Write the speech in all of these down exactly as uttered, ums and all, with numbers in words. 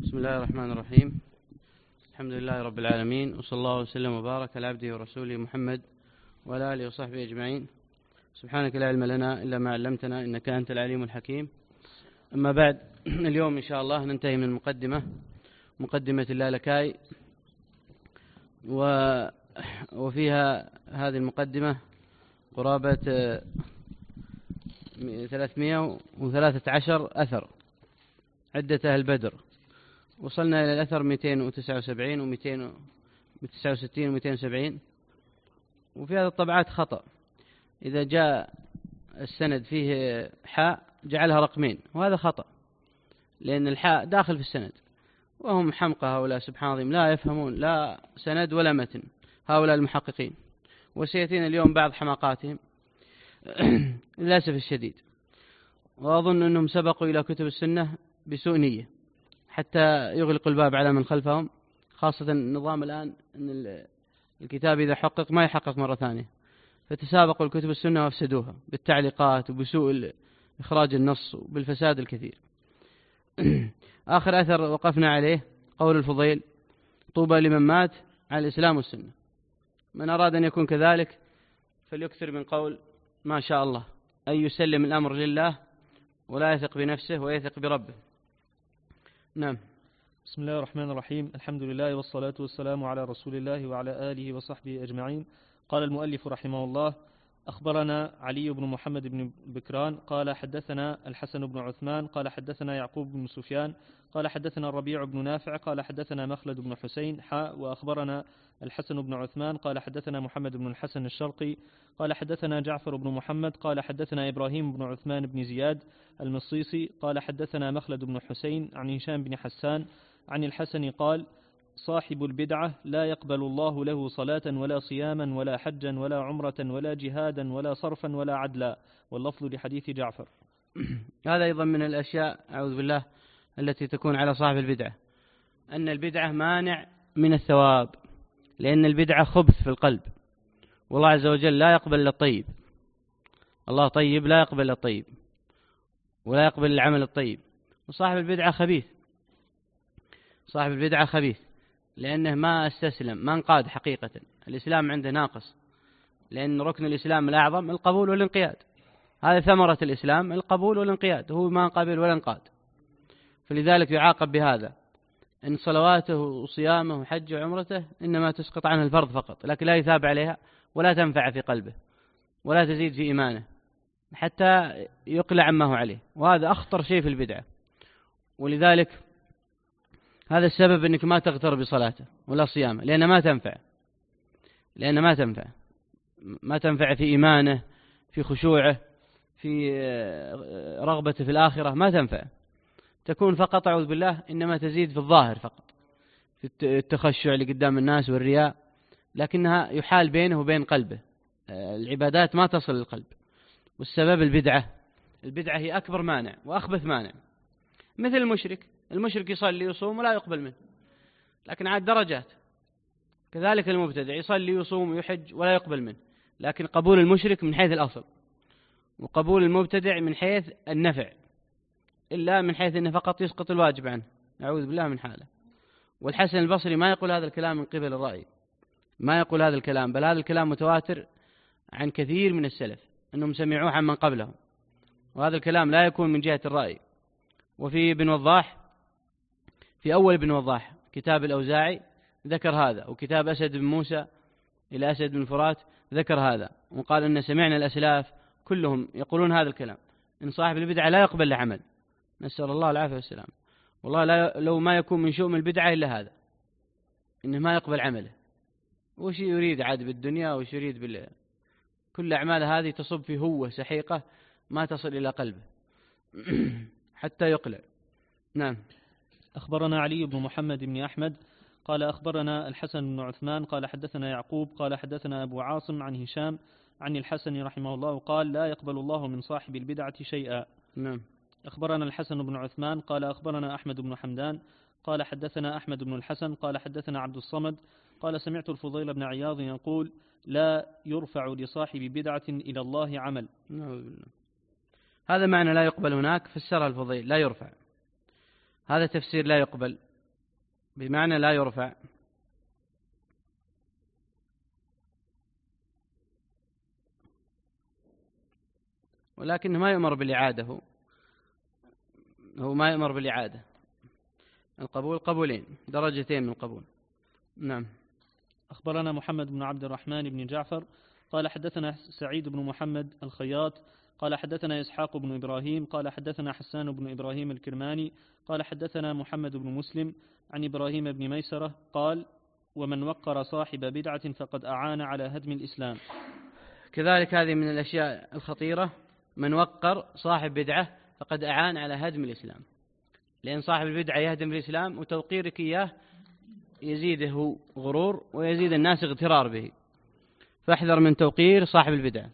بسم الله الرحمن الرحيم. الحمد لله رب العالمين، وصلى الله وسلم وبارك على عبده ورسوله محمد وعلى آله وصحبه أجمعين. سبحانك لا علم لنا إلا ما علمتنا إنك أنت العليم الحكيم. أما بعد، اليوم إن شاء الله ننتهي من المقدمة مقدمة اللالكائي، وفيها هذه المقدمة قرابة ثلاثمائة وثلاثة عشر أثر عدة أهل بدر. وصلنا إلى الأثر مئتين وتسعة وسبعين ومئتين وتسعة وستين ومئتين وسبعين. وفي هذه الطبعات خطأ، إذا جاء السند فيه حاء جعلها رقمين، وهذا خطأ، لأن الحاء داخل في السند، وهم حمقى هؤلاء سبحان الله، لا يفهمون لا سند ولا متن هؤلاء المحققين، وسيأتينا اليوم بعض حماقاتهم للأسف الشديد. وأظن أنهم سبقوا إلى كتب السنة بسوء نية حتى يغلقوا الباب على من خلفهم، خاصة النظام الآن أن الكتاب إذا حقق ما يحقق مرة ثانية، فتسابقوا الكتب السنة وافسدوها بالتعليقات وبسوء إخراج النص وبالفساد الكثير. آخر أثر وقفنا عليه قول الفضيل: طوبى لمن مات على الإسلام والسنة. من أراد أن يكون كذلك فليكثر من قول ما شاء الله، أن يسلم الأمر لله ولا يثق بنفسه ويثق بربه. نعم. بسم الله الرحمن الرحيم. الحمد لله والصلاة والسلام على رسول الله وعلى آله وصحبه أجمعين. قال المؤلف رحمه الله: أخبرنا علي بن محمد بن بكران قال حدثنا الحسن بن عثمان قال حدثنا يعقوب بن سفيان قال حدثنا الربيع بن نافع قال حدثنا مخلد بن حسين حاء وأخبرنا الحسن بن عثمان قال حدثنا محمد بن الحسن الشرقي قال حدثنا جعفر بن محمد قال حدثنا إبراهيم بن عثمان بن زياد المصيصي قال حدثنا مخلد بن حسين عن هشام بن حسان عن الحسن قال: صاحب البدعة لا يقبل الله له صلاة ولا صياما ولا حجا ولا عمرة ولا جهادا ولا صرفا ولا عدلا. واللفظ لحديث جعفر. هذا أيضا من الأشياء أعوذ بالله التي تكون على صاحب البدعة، أن البدعة مانع من الثواب، لأن البدعة خبث في القلب، والله عز وجل لا يقبل إلا الطيب. الله طيب لا يقبل إلا الطيب، ولا يقبل العمل الطيب. وصاحب البدعة خبيث، صاحب البدعة خبيث لأنه ما استسلم، ما انقاد حقيقة. الإسلام عنده ناقص، لأن ركن الإسلام الأعظم القبول والانقياد. هذه ثمرة الإسلام، القبول والانقياد، هو ما قبل ولا انقاد، فلذلك يعاقب بهذا، إن صلواته وصيامه وحجه وعمرته إنما تسقط عنه الفرض فقط، لكن لا يثاب عليها ولا تنفع في قلبه ولا تزيد في إيمانه حتى يقلع عما هو عليه، وهذا أخطر شيء في البدعة. ولذلك هذا السبب أنك ما تغتر بصلاته ولا صيامه، لأنه ما تنفع لأنه ما تنفع ما تنفع في إيمانه، في خشوعه، في رغبته في الآخرة، ما تنفع. تكون فقط أعوذ بالله إنما تزيد في الظاهر فقط، في التخشع لقدام الناس والرياء، لكنها يحال بينه وبين قلبه. العبادات ما تصل للقلب، والسبب البدعة. البدعة هي أكبر مانع وأخبث مانع، مثل المشرك. المشرك يصلي ويصوم ولا يقبل منه، لكن عاد درجات. كذلك المبتدع يصلي ويصوم ويحج ولا يقبل منه، لكن قبول المشرك من حيث الأصل، وقبول المبتدع من حيث النفع، إلا من حيث أنه فقط يسقط الواجب عنه، أعوذ بالله من حاله. والحسن البصري ما يقول هذا الكلام من قبل الرأي، ما يقول هذا الكلام، بل هذا الكلام متواتر عن كثير من السلف أنهم سمعوه عن من قبلهم، وهذا الكلام لا يكون من جهة الرأي. وفي ابن وضاح، في أول ابن وضاح كتاب الأوزاعي ذكر هذا، وكتاب أسد بن موسى إلى أسد بن فرات ذكر هذا، وقال أن سمعنا الأسلاف كلهم يقولون هذا الكلام، إن صاحب البدعة لا يقبل العمل، نسأل الله العافية والسلام. والله لا، لو ما يكون من شؤم البدعة إلا هذا، إنه ما يقبل عمله. وش يريد عاد بالدنيا، وش يريد بال كل أعمال هذه تصب في هوة سحيقة ما تصل إلى قلبه حتى يقلع. نعم. أخبرنا علي بن محمد بن أحمد قال أخبرنا الحسن بن عثمان قال حدثنا يعقوب قال حدثنا أبو عاصم عن هشام عن الحسن رحمه الله قال: لا يقبل الله من صاحب البدعة شيئا. نعم. أخبرنا الحسن بن عثمان قال أخبرنا أحمد بن حمدان قال حدثنا أحمد بن الحسن قال حدثنا عبد الصمد قال: سمعت الفضيل بن عياض يقول: لا يرفع لصاحب بدعة إلى الله عمل. نعم. هذا معنى لا يقبل هناك، فسرها الفضيل لا يرفع، هذا تفسير لا يقبل، بمعنى لا يرفع. ولكنه ما يؤمر بالإعادة، هو هو ما يؤمر بالإعادة. القبول قبولين، درجتين من القبول. نعم. أخبرنا محمد بن عبد الرحمن بن جعفر قال حدثنا سعيد بن محمد الخياط قال حدثنا إسحاق بن إبراهيم قال حدثنا حسان بن إبراهيم الكرماني قال حدثنا محمد بن مسلم عن إبراهيم بن ميسرة قال ومن وقر صاحب بدعة فقد أعان على هدم الإسلام. كذلك هذه من الأشياء الخطيرة، من وقر صاحب بدعة فقد أعان على هدم الإسلام، لأن صاحب البدعة يهدم الإسلام، وتوقيرك إياه يزيده غرور ويزيد الناس اغترار به، فاحذر من توقير صاحب البدعة.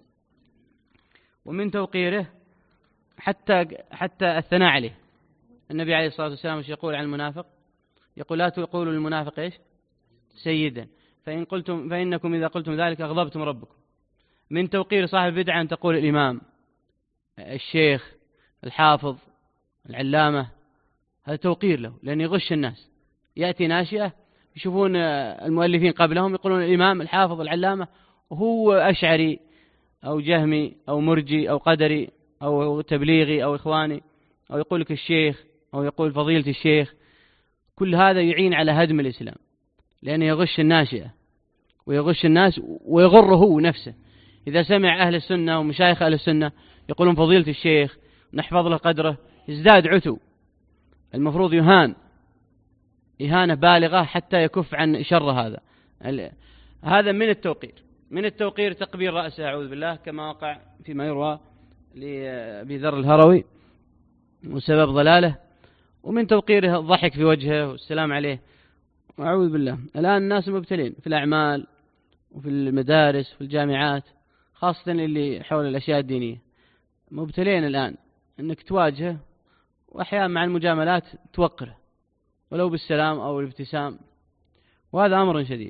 ومن توقيره حتى حتى الثناء عليه. النبي عليه الصلاة والسلام ايش يقول عن المنافق؟ يقول لا تقولوا للمنافق ايش؟ سيدا، فإن قلتم فإنكم إذا قلتم ذلك أغضبتم ربكم. من توقير صاحب البدعة أن تقول الإمام، الشيخ، الحافظ، العلامة، هذا توقير له، لأن يغش الناس. يأتي ناشئة يشوفون المؤلفين قبلهم يقولون الإمام، الحافظ، العلامة، وهو أشعري أو جهمي أو مرجي أو قدري أو تبليغي أو إخواني، أو يقول لك الشيخ أو يقول فضيلة الشيخ. كل هذا يعين على هدم الإسلام، لأنه يغش الناشئة ويغش الناس ويغره هو نفسه. إذا سمع أهل السنة ومشايخ أهل السنة يقولون فضيلة الشيخ نحفظ له قدره، يزداد عتو. المفروض يهان إهانة بالغة حتى يكف عن شر هذا. هذا من التوقير. من التوقير تقبيل رأسه أعوذ بالله، كما وقع فيما يروى لأبي ذر الهروي وسبب ضلاله. ومن توقيره الضحك في وجهه والسلام عليه، أعوذ بالله. الآن الناس مبتلين في الأعمال وفي المدارس وفي الجامعات، خاصة اللي حول الأشياء الدينية، مبتلين الآن أنك تواجهه، وأحيانا مع المجاملات توقره ولو بالسلام أو الابتسام، وهذا أمر شديد.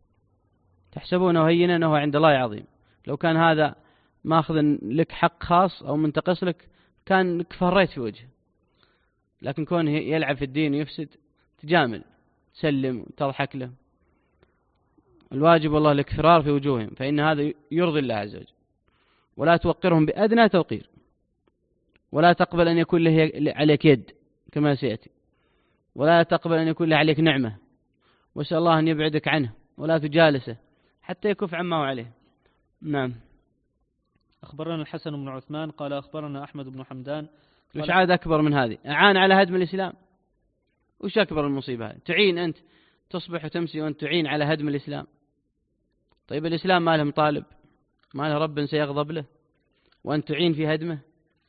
تحسبونه هينا أنه عند الله عظيم. لو كان هذا ماخذ لك حق خاص أو منتقص لك كان فريت في وجهه، لكن كونه يلعب في الدين ويفسد تجامل، تسلم وتضحك له. الواجب والله الاكفرار في وجوههم، فإن هذا يرضي الله عز وجل. ولا توقرهم بأدنى توقير، ولا تقبل أن يكون له عليك يد كما سيأتي، ولا تقبل أن يكون له عليك نعمة، واسأل الله أن يبعدك عنه ولا تجالسه حتى يكف عما هو عليه. نعم. أخبرنا الحسن بن عثمان قال أخبرنا أحمد بن حمدان. وش عاد أكبر من هذه؟ أعان على هدم الإسلام. وش أكبر المصيبة هذه؟ تعين أنت تصبح وتمسي وأنت تعين على هدم الإسلام. طيب الإسلام ما له مطالب، ما له رب سيغضب له، وأنت تعين في هدمه.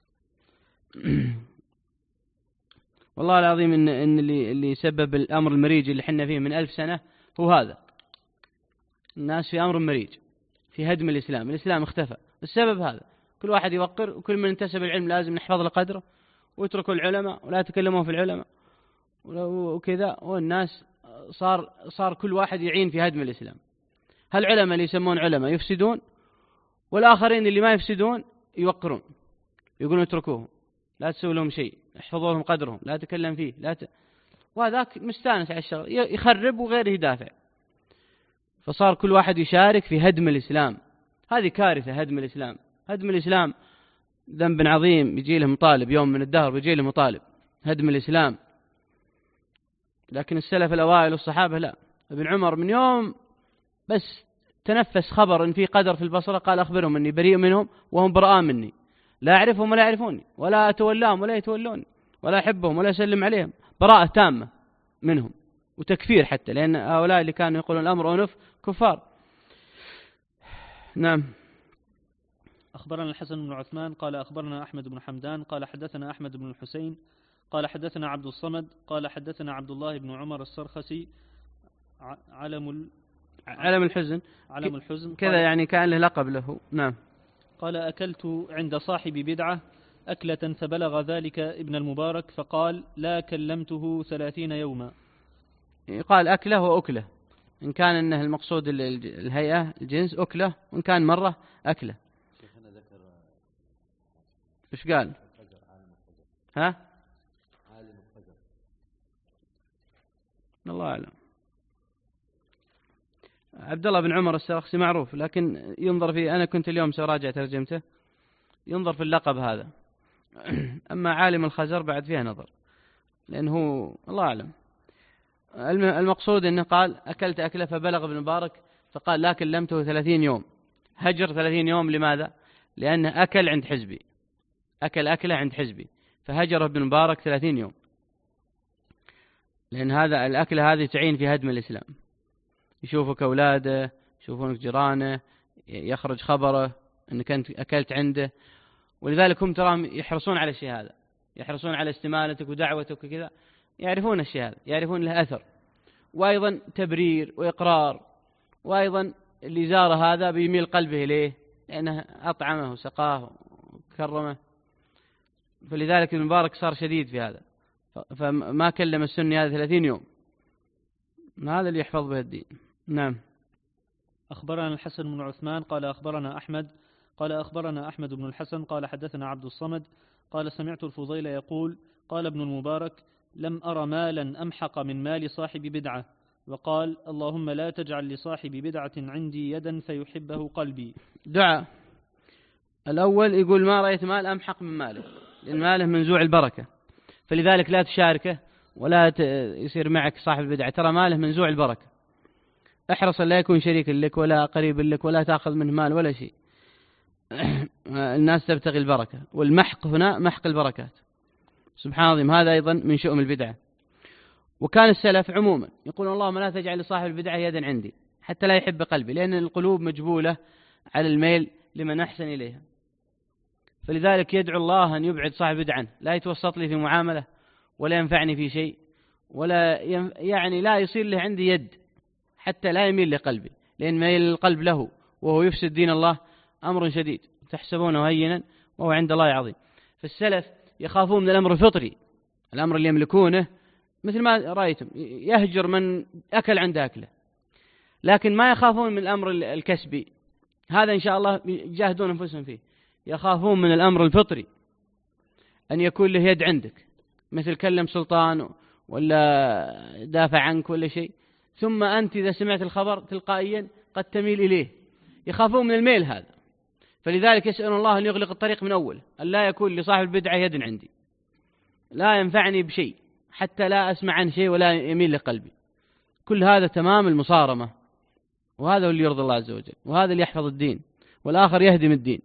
والله العظيم إن, إن اللي, اللي سبب الأمر المريج اللي حنا فيه من ألف سنة هو هذا. الناس في أمر مريج في هدم الإسلام. الإسلام اختفى السبب هذا. كل واحد يوقر، وكل من انتسب العلم لازم نحفظ له قدره، ويتركوا العلماء ولا يتكلمون في العلماء وكذا. والناس صار صار كل واحد يعين في هدم الإسلام. هالعلماء اللي يسمون علماء يفسدون، والآخرين اللي ما يفسدون يوقرون، يقولون اتركوهم، لا تسوي لهم شيء، احفظوا لهم قدرهم، لا تكلم فيه، لا ت... وهذاك مستانس على الشغل، يخرب وغيره يدافع. فصار كل واحد يشارك في هدم الإسلام. هذه كارثة. هدم الإسلام هدم الإسلام ذنب عظيم، يجي له مطالب يوم من الدهر، ويجي له مطالب هدم الإسلام. لكن السلف الأوائل والصحابة لا. ابن عمر من يوم بس تنفس خبر إن في قدر في البصرة قال أخبرهم أني بريء منهم وهم براء مني، لا أعرفهم ولا يعرفوني، ولا أتولاهم ولا يتولوني، ولا أحبهم ولا أسلم عليهم. براءة تامة منهم، وتكفير حتى، لأن هؤلاء اللي كانوا يقولون الأمر أنف كفار. نعم. أخبرنا الحسن بن عثمان قال أخبرنا أحمد بن حمدان قال حدثنا أحمد بن الحسين قال حدثنا عبد الصمد قال حدثنا عبد الله بن عمر السرخسي علم ال... علم الحزن علم الحزن كذا، يعني كان له لقب له. نعم. قال أكلت عند صاحب بدعة أكلة فبلغ ذلك ابن المبارك فقال لا كلمته ثلاثين يوما. قال أكله وأكله، إن كان إنه المقصود الهيئة الجنس أكله، وإن كان مرة أكله. شيخنا ذكر إيش قال؟ ها؟ عالم الفجر. الله أعلم. عبد الله بن عمر السرخسي معروف، لكن ينظر في، أنا كنت اليوم سأراجع ترجمته، ينظر في اللقب هذا. أما عالم الخزر بعد فيها نظر، لأنه الله أعلم. المقصود أنه قال أكلت أكله فبلغ ابن مبارك فقال لا كلمته ثلاثين يوم. هجر ثلاثين يوم لماذا؟ لأنه أكل عند حزبي، أكل أكله عند حزبي، فهجر ابن مبارك ثلاثين يوم، لأن هذا الأكلة هذه تعين في هدم الإسلام. يشوفك أولاده، يشوفونك جيرانه، يخرج خبره أنك أنت أكلت عنده، ولذلك هم تراهم يحرصون على الشيء هذا، يحرصون على استمالتك ودعوتك وكذا، يعرفون الشيء هذا، يعرفون له أثر، وأيضا تبرير وإقرار، وأيضا اللي زار هذا بيميل قلبه إليه لأنه أطعمه وسقاه وكرمه. فلذلك ابن مبارك صار شديد في هذا، فما كلم السني هذا ثلاثين يوم. هذا اللي يحفظ به الدين. نعم. أخبرنا الحسن بن عثمان قال أخبرنا أحمد قال أخبرنا أحمد بن الحسن قال حدثنا عبد الصمد قال سمعت الفضيل يقول قال ابن المبارك لم أرى مالا أمحق من مال صاحب بدعة، وقال اللهم لا تجعل لصاحب بدعة عندي يدا فيحبه قلبي. دعاء الأول يقول ما رأيت مال أمحق من ماله، لأن ماله منزوع البركة، فلذلك لا تشاركه ولا يصير معك صاحب البدعة، ترى ماله منزوع البركة. احرص لا يكون شريك لك ولا قريب لك ولا تأخذ منه مال ولا شيء. الناس تبتغي البركة، والمحق هنا محق البركات. سبحان الله، هذا أيضا من شؤم البدعة. وكان السلف عموما يقول اللهم لا تجعل لصاحب البدعة يدا عندي حتى لا يحب قلبي، لأن القلوب مجبولة على الميل لمن أحسن إليها، فلذلك يدعو الله أن يبعد صاحب البدعة عنه، لا يتوسط لي في معاملة ولا ينفعني في شيء، ولا ينف... يعني لا يصير له عندي يد حتى لا يميل لقلبي، لأن ميل القلب له وهو يفسد دين الله أمر شديد تحسبونه هينا وهو عند الله عظيم. فالسلف يخافون من الأمر الفطري، الأمر اللي يملكونه، مثل ما رأيتم يهجر من أكل عند أكله، لكن ما يخافون من الأمر الكسبي، هذا إن شاء الله يجاهدون أنفسهم فيه. يخافون من الأمر الفطري أن يكون له يد عندك، مثل كلم سلطان ولا دافع عنك ولا شيء، ثم أنت إذا سمعت الخبر تلقائيا قد تميل إليه. يخافون من الميل هذا، فلذلك يسأل الله أن يغلق الطريق من أول، أن لا يكون لصاحب البدعة يد عندي، لا ينفعني بشيء حتى لا أسمع عن شيء ولا يميل لقلبي. كل هذا تمام المصارمة، وهذا اللي يرضي الله عز وجل، وهذا اللي يحفظ الدين، والآخر يهدم الدين.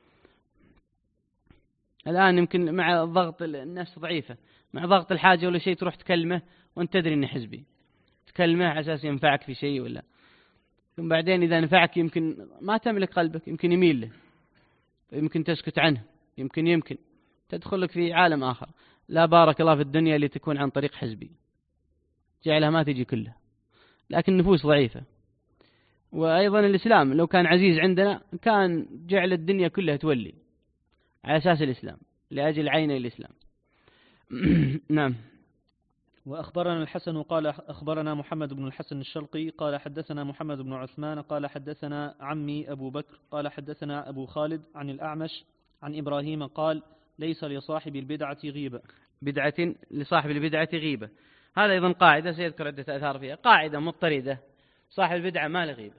الآن يمكن مع ضغط الناس ضعيفة، مع ضغط الحاجة ولا شيء تروح تكلمه وانت تدري انه حزبي، تكلمه على اساس ينفعك في شيء، ولا ثم بعدين إذا نفعك يمكن ما تملك قلبك، يمكن يميل له، يمكن تسكت عنه، يمكن يمكن تدخلك في عالم آخر. لا بارك الله في الدنيا اللي تكون عن طريق حزبي، جعلها ما تجي كلها، لكن النفوس ضعيفة. وأيضا الإسلام لو كان عزيز عندنا كان جعل الدنيا كلها تولي على أساس الإسلام، لأجل عين الإسلام. نعم. وأخبرنا الحسن قال أخبرنا محمد بن الحسن الشرقي قال حدثنا محمد بن عثمان قال حدثنا عمي أبو بكر قال حدثنا أبو خالد عن الأعمش عن إبراهيم قال ليس لصاحب البدعة غيبة. بدعة لصاحب البدعة غيبة، هذا أيضا قاعدة سيذكر عدة آثار فيها، قاعدة مضطردة، صاحب البدعة ما له غيبة،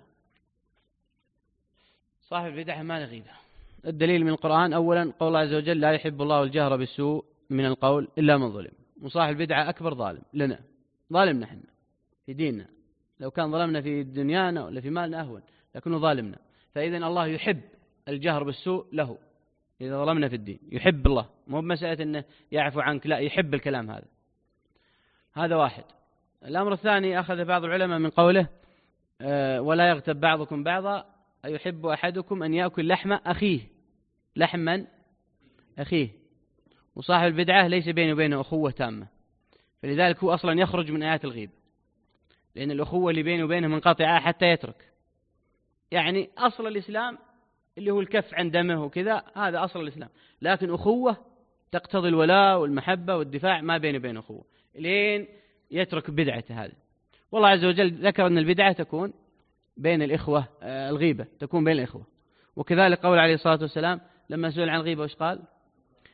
صاحب البدعة ما له غيبة. الدليل من القرآن أولا قول الله عز وجل لا يحب الله الجهر بالسوء من القول إلا من ظلم، وصاحب البدعة أكبر ظالم لنا، ظالمنا احنا في ديننا، لو كان ظلمنا في دنيانا ولا في مالنا أهون، لكنه ظالمنا. فإذن الله يحب الجهر بالسوء له إذا ظلمنا في الدين، يحب الله، مو بمسألة أنه يعفو عنك، لا، يحب الكلام هذا. هذا واحد. الأمر الثاني أخذ بعض العلماء من قوله أه ولا يغتب بعضكم بعضا أيحب أحدكم أن يأكل لحم أخيه، لحم من؟ أخيه. وصاحب البدعة ليس بينه وبينه أخوة تامة، فلذلك هو أصلا يخرج من آيات الغيبة، لأن الأخوة اللي بينه وبينه منقطعة حتى يترك. يعني أصل الإسلام اللي هو الكف عن دمه وكذا، هذا أصل الإسلام، لكن أخوة تقتضي الولاء والمحبة والدفاع، ما بينه وبينه أخوة لين يترك بدعته هذه. والله عز وجل ذكر أن البدعة تكون بين الإخوة، آه الغيبة تكون بين الإخوة. وكذلك قول عليه الصلاة والسلام لما سئل عن الغيبة وش قال؟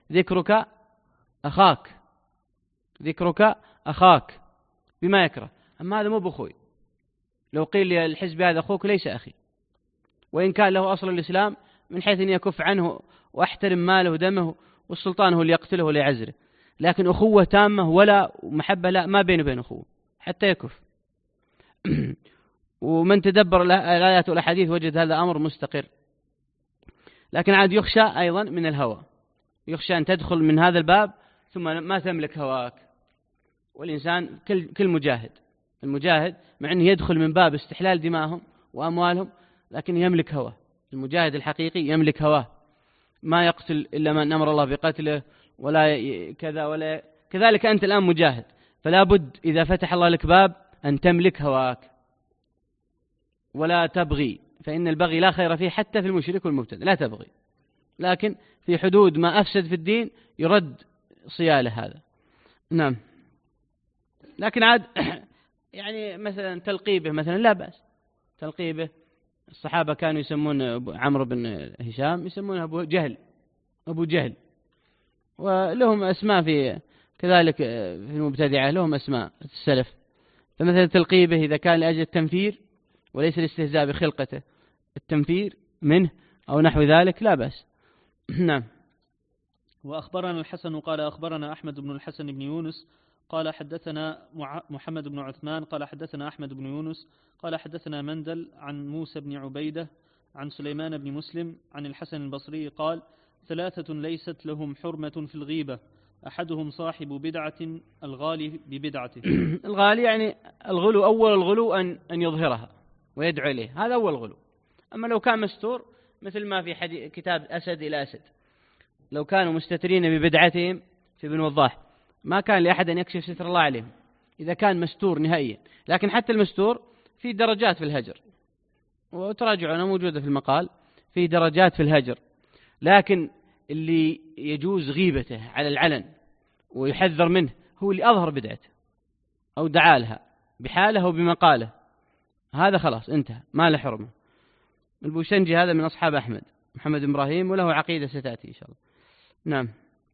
ذكرك أخاك، ذكرك أخاك بما يكره. أما هذا مو بأخوي، لو قيل لي الحزب هذا أخوك ليس أخي، وإن كان له أصل الإسلام من حيث أن يكف عنه وأحترم ماله ودمه، والسلطان هو اللي يقتله ولا يعزره، لكن أخوة تامة ولا محبة لا، ما بينه وبين أخوه حتى يكف. ومن تدبر الآيات والأحاديث وجد هذا أمر مستقر. لكن عاد يخشى أيضا من الهوى، يخشى أن تدخل من هذا الباب ثم ما تملك هواك. والإنسان كل كل مجاهد، المجاهد مع أنه يدخل من باب استحلال دمائهم وأموالهم لكن يملك هواه. المجاهد الحقيقي يملك هواه، ما يقتل إلا من أمر الله بقتله ولا كذا ولا كذلك. أنت الآن مجاهد، فلا بد إذا فتح الله لك باب أن تملك هواك ولا تبغي، فإن البغي لا خير فيه حتى في المشرك والمبتدع، لا تبغي، لكن في حدود ما أفسد في الدين يرد صياله هذا. نعم. لكن عاد يعني مثلا تلقيبه مثلا لا بأس، تلقيبه الصحابة كانوا يسمون عمرو بن هشام يسمونه أبو جهل، أبو جهل، ولهم أسماء في كذلك في المبتدعة لهم أسماء السلف. فمثلا تلقيبه إذا كان لأجل التنفير وليس الاستهزاء بخلقته، التنفير منه أو نحو ذلك لا بأس. نعم. وأخبرنا الحسن قال أخبرنا أحمد بن الحسن بن يونس قال حدثنا محمد بن عثمان قال حدثنا أحمد بن يونس قال حدثنا مندل عن موسى بن عبيدة عن سليمان بن مسلم عن الحسن البصري قال ثلاثة ليست لهم حرمة في الغيبة، أحدهم صاحب بدعة الغالي ببدعته. الغالي يعني الغلو، أول الغلو أن أن يظهرها ويدعو إليه، هذا أول غلو. أما لو كان مستور مثل ما في حديث كتاب أسد إلى أسد، لو كانوا مستترين ببدعتهم في ابن وضاح ما كان لأحد أن يكشف ستر الله عليهم إذا كان مستور نهائيا. لكن حتى المستور في درجات في الهجر، وتراجعنا موجودة في المقال، في درجات في الهجر. لكن اللي يجوز غيبته على العلن ويحذر منه هو اللي أظهر بدعته أو دعا لها بحاله وبمقاله، هذا خلاص انتهى ما له حرمة. البوشنجي هذا من أصحاب أحمد محمد بن إبراهيم، وله عقيدة ستأتي إن شاء الله. نعم.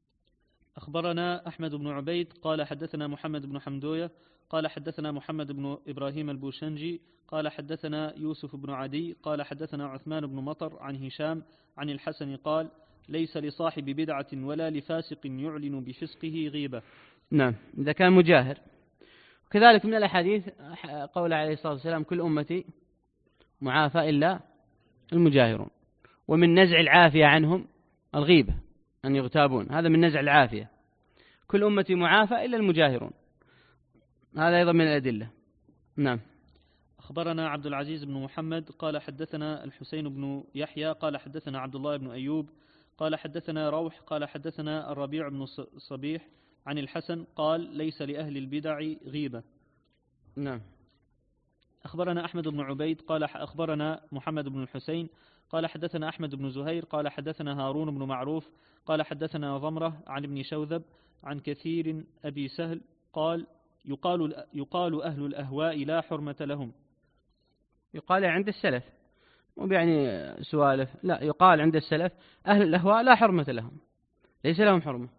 أخبرنا أحمد بن عبيد قال حدثنا محمد بن حمدوية قال حدثنا محمد بن إبراهيم البوشنجي قال حدثنا يوسف بن عدي قال حدثنا عثمان بن مطر عن هشام عن الحسن قال ليس لصاحب بدعة ولا لفاسق يعلن بفسقه غيبة. نعم، إذا كان مجاهر. كذلك من الأحاديث قول عليه الصلاة والسلام كل أمتي معافى إلا المجاهرون، ومن نزع العافية عنهم الغيبة أن يغتابون، هذا من نزع العافية. كل أمتي معافى إلا المجاهرون، هذا أيضا من الأدلة. نعم. أخبرنا عبد العزيز بن محمد قال حدثنا الحسين بن يحيى قال حدثنا عبد الله بن أيوب قال حدثنا روح قال حدثنا الربيع بن صبيح عن الحسن قال ليس لأهل البدع غيبة. نعم. أخبرنا أحمد بن عبيد قال أخبرنا محمد بن الحسين قال حدثنا أحمد بن زهير قال حدثنا هارون بن معروف قال حدثنا ضمرة عن ابن شوذب عن كثير أبي سهل قال يقال, يقال أهل الأهواء لا حرمة لهم. يقال عند السلف، مو يعني سوالف، لا، يقال عند السلف أهل الأهواء لا حرمة لهم، ليس لهم حرمة.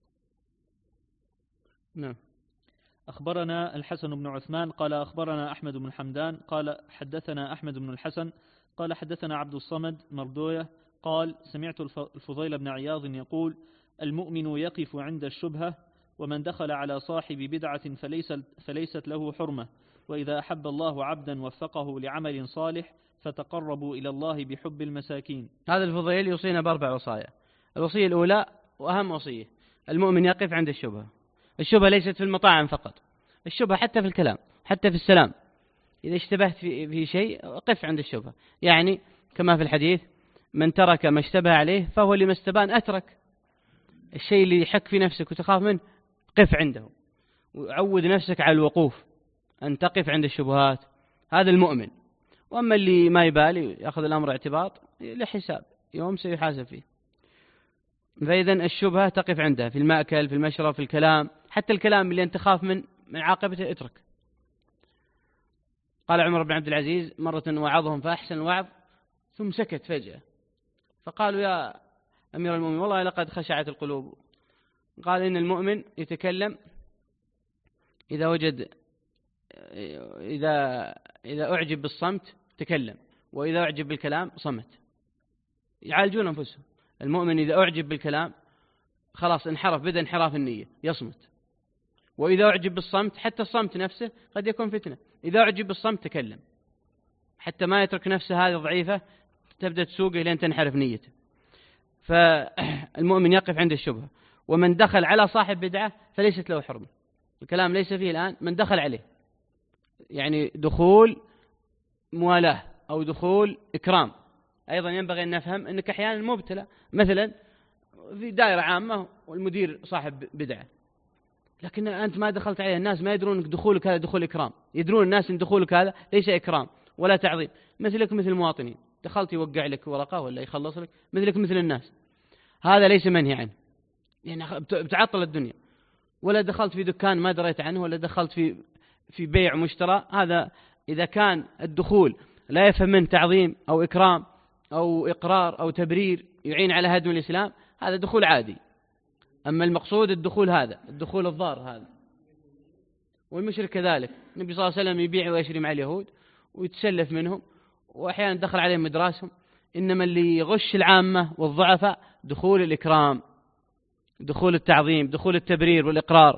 نعم. أخبرنا الحسن بن عثمان قال أخبرنا أحمد بن حمدان قال حدثنا أحمد بن الحسن قال حدثنا عبد الصمد مردوية قال سمعت الفضيل بن عياض يقول المؤمن يقف عند الشبهة، ومن دخل على صاحب بدعة فليس فليست له حرمة، وإذا أحب الله عبدا وفقه لعمل صالح فتقربوا إلى الله بحب المساكين. هذا الفضيل يوصينا بأربع وصايا. الوصية الأولى وأهم وصية، المؤمن يقف عند الشبهة. الشبهة ليست في المطاعم فقط، الشبهة حتى في الكلام، حتى في السلام. إذا اشتبهت في, في شيء قف عند الشبهة، يعني كما في الحديث من ترك ما اشتبه عليه فهو لما استبان أترك. الشيء اللي يحك في نفسك وتخاف منه قف عنده، وعود نفسك على الوقوف، أن تقف عند الشبهات. هذا المؤمن. وأما اللي ما يبالي يأخذ الأمر اعتباط لحساب يوم سيحاسب فيه. فإذا الشبهة تقف عندها في المأكل، في المشرب، في الكلام، حتى الكلام اللي أنت خاف من من عاقبته اترك. قال عمر بن عبد العزيز مرة وعظهم فأحسن الوعظ ثم سكت فجأة، فقالوا يا أمير المؤمنين والله لقد خشعت القلوب. قال إن المؤمن يتكلم إذا وجد إذا إذا أعجب بالصمت تكلم، وإذا أعجب بالكلام صمت. يعالجون أنفسهم. المؤمن إذا أعجب بالكلام خلاص انحرف، بدأ انحراف النية، يصمت. وإذا أعجب بالصمت، حتى الصمت نفسه قد يكون فتنة، إذا أعجب بالصمت تكلم حتى ما يترك نفسه هذه ضعيفة تبدأ تسوقه لين تنحرف نيته. فالمؤمن يقف عند الشبهة. ومن دخل على صاحب بدعة فليست له حرمة. الكلام ليس فيه الآن من دخل عليه، يعني دخول موالاة أو دخول إكرام. أيضا ينبغي أن نفهم أنك أحيانا مبتلى، مثلا في دائرة عامة والمدير صاحب بدعة، لكن أنت ما دخلت عليه، الناس ما يدرون أنك دخولك هذا دخول إكرام، يدرون الناس أن دخولك هذا ليس إكرام ولا تعظيم. مثلك مثل المواطنين، دخلت يوقع لك ورقة ولا يخلص لك، مثلك مثل الناس، هذا ليس منهي عنه، يعني بتعطل الدنيا. ولا دخلت في دكان ما دريت عنه، ولا دخلت في في بيع مشترى، هذا إذا كان الدخول لا يفهم من تعظيم أو إكرام أو إقرار أو تبرير يعين على هدم الإسلام، هذا دخول عادي. أما المقصود الدخول هذا، الدخول الضار هذا. والمشرك كذلك، النبي صلى الله عليه وسلم يبيع ويشري مع اليهود ويتسلف منهم، وأحيانا دخل عليهم مدراسهم. إنما اللي يغش العامة والضعفاء دخول الإكرام، دخول التعظيم، دخول التبرير والإقرار.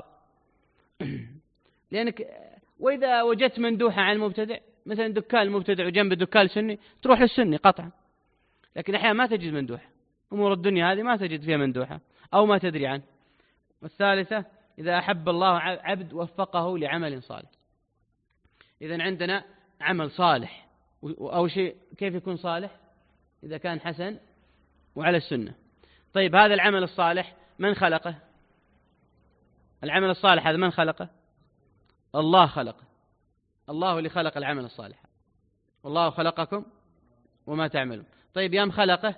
لأنك وإذا وجدت مندوحة عن المبتدع، مثلا دكان المبتدع وجنب دكان سني، تروح للسني قطعا. لكن أحيانا ما تجد مندوحة، أمور الدنيا هذه ما تجد فيها مندوحة أو ما تدري عنه. والثالثة إذا أحب الله عبد وفقه لعمل صالح. إذن عندنا عمل صالح، أو شيء كيف يكون صالح؟ إذا كان حسن وعلى السنة. طيب هذا العمل الصالح من خلقه؟ العمل الصالح هذا من خلقه؟ الله خلقه. الله اللي خلق العمل الصالح. والله خلقكم وما تعملون. طيب يوم خلقه،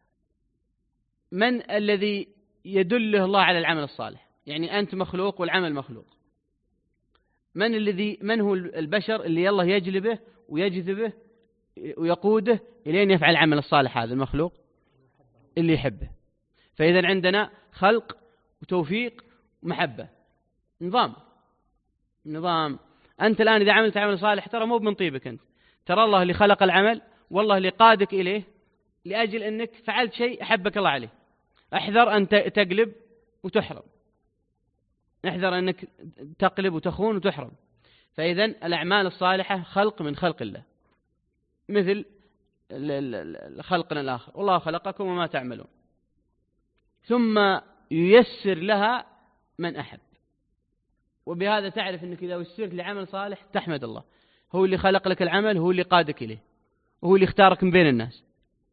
من الذي يدله الله على العمل الصالح؟ يعني أنت مخلوق والعمل مخلوق. من الذي من هو البشر اللي الله يجلبه ويجذبه ويقوده إلين يفعل العمل الصالح؟ هذا المخلوق اللي يحبه. فإذا عندنا خلق وتوفيق ومحبة، نظام نظام. أنت الآن إذا عملت عمل صالح ترى مو من طيبك أنت، ترى الله اللي خلق العمل والله اللي قادك إليه لأجل أنك فعلت شيء أحبك الله عليه. احذر أن تقلب وتحرم، احذر أنك تقلب وتخون وتحرم. فإذا الأعمال الصالحة خلق من خلق الله، مثل خلقنا الآخر، والله خلقكم وما تعملون. ثم ييسر لها من أحب. وبهذا تعرف أنك إذا وسرت لعمل صالح تحمد الله، هو اللي خلق لك العمل، هو اللي قادك إليه، وهو اللي اختارك من بين الناس.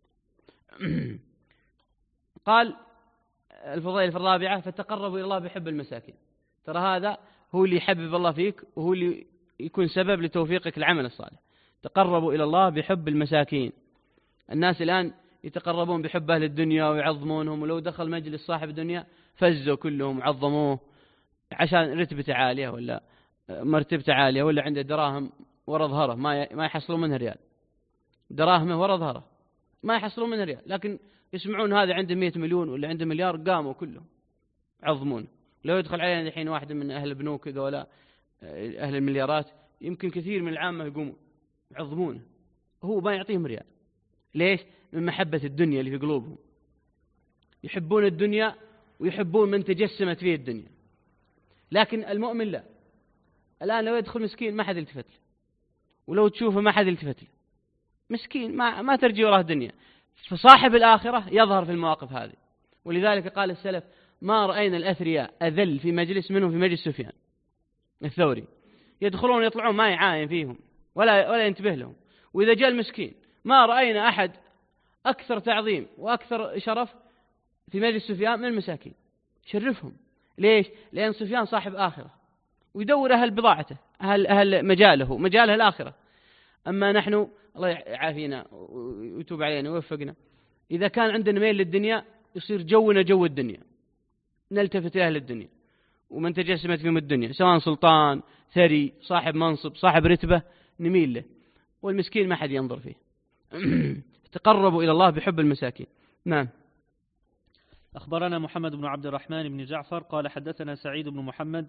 قال الفضيل في الرابعة: فتقربوا إلى الله بحب المساكين. ترى هذا هو اللي يحبب الله فيك، وهو اللي يكون سبب لتوفيقك العمل الصالح. تقربوا إلى الله بحب المساكين. الناس الآن يتقربون بحب أهل الدنيا ويعظمونهم، ولو دخل مجلس صاحب الدنيا فزوا كلهم وعظموه عشان رتبته عالية ولا مرتبته عالية ولا عنده دراهم ورا ظهره ما ما يحصلون منها ريال، دراهمه ورا ظهره ما يحصلون منها ريال، لكن يسمعون هذا عنده مئة مليون ولا عنده مليار قاموا كلهم عظمون. لو يدخل علينا الحين واحد من أهل البنوك ولا أهل المليارات يمكن كثير من العامة يقومون يعظمونه، هو ما يعطيهم ريال. ليش؟ من محبة الدنيا اللي في قلوبهم، يحبون الدنيا ويحبون من تجسمت فيه الدنيا. لكن المؤمن لا، الآن لو يدخل مسكين ما حد يلتفت له، ولو تشوفه ما حد يلتفت له، مسكين ما ما ترجي وراه الدنيا. فصاحب الآخرة يظهر في المواقف هذه. ولذلك قال السلف: ما رأينا الأثرياء أذل في مجلس منهم في مجلس سفيان الثوري، يدخلون يطلعون ما يعاين فيهم ولا ولا ينتبه لهم. وإذا جاء المسكين ما رأينا أحد أكثر تعظيم وأكثر شرف في مجلس سفيان من المساكين، شرفهم. ليش؟ لأن سفيان صاحب آخرة ويدور أهل بضاعته، أهل, أهل مجاله مجاله الآخرة. أما نحن الله يعافينا ويتوب علينا ويوفقنا، إذا كان عندنا ميل للدنيا يصير جونا جو الدنيا، نلتفت إلى أهل الدنيا ومن تجسمت فيهم الدنيا، سواء سلطان ثري صاحب منصب صاحب رتبة نميل له، والمسكين ما حد ينظر فيه. تقربوا إلى الله بحب المساكين. نعم. أخبرنا محمد بن عبد الرحمن بن جعفر قال حدثنا سعيد بن محمد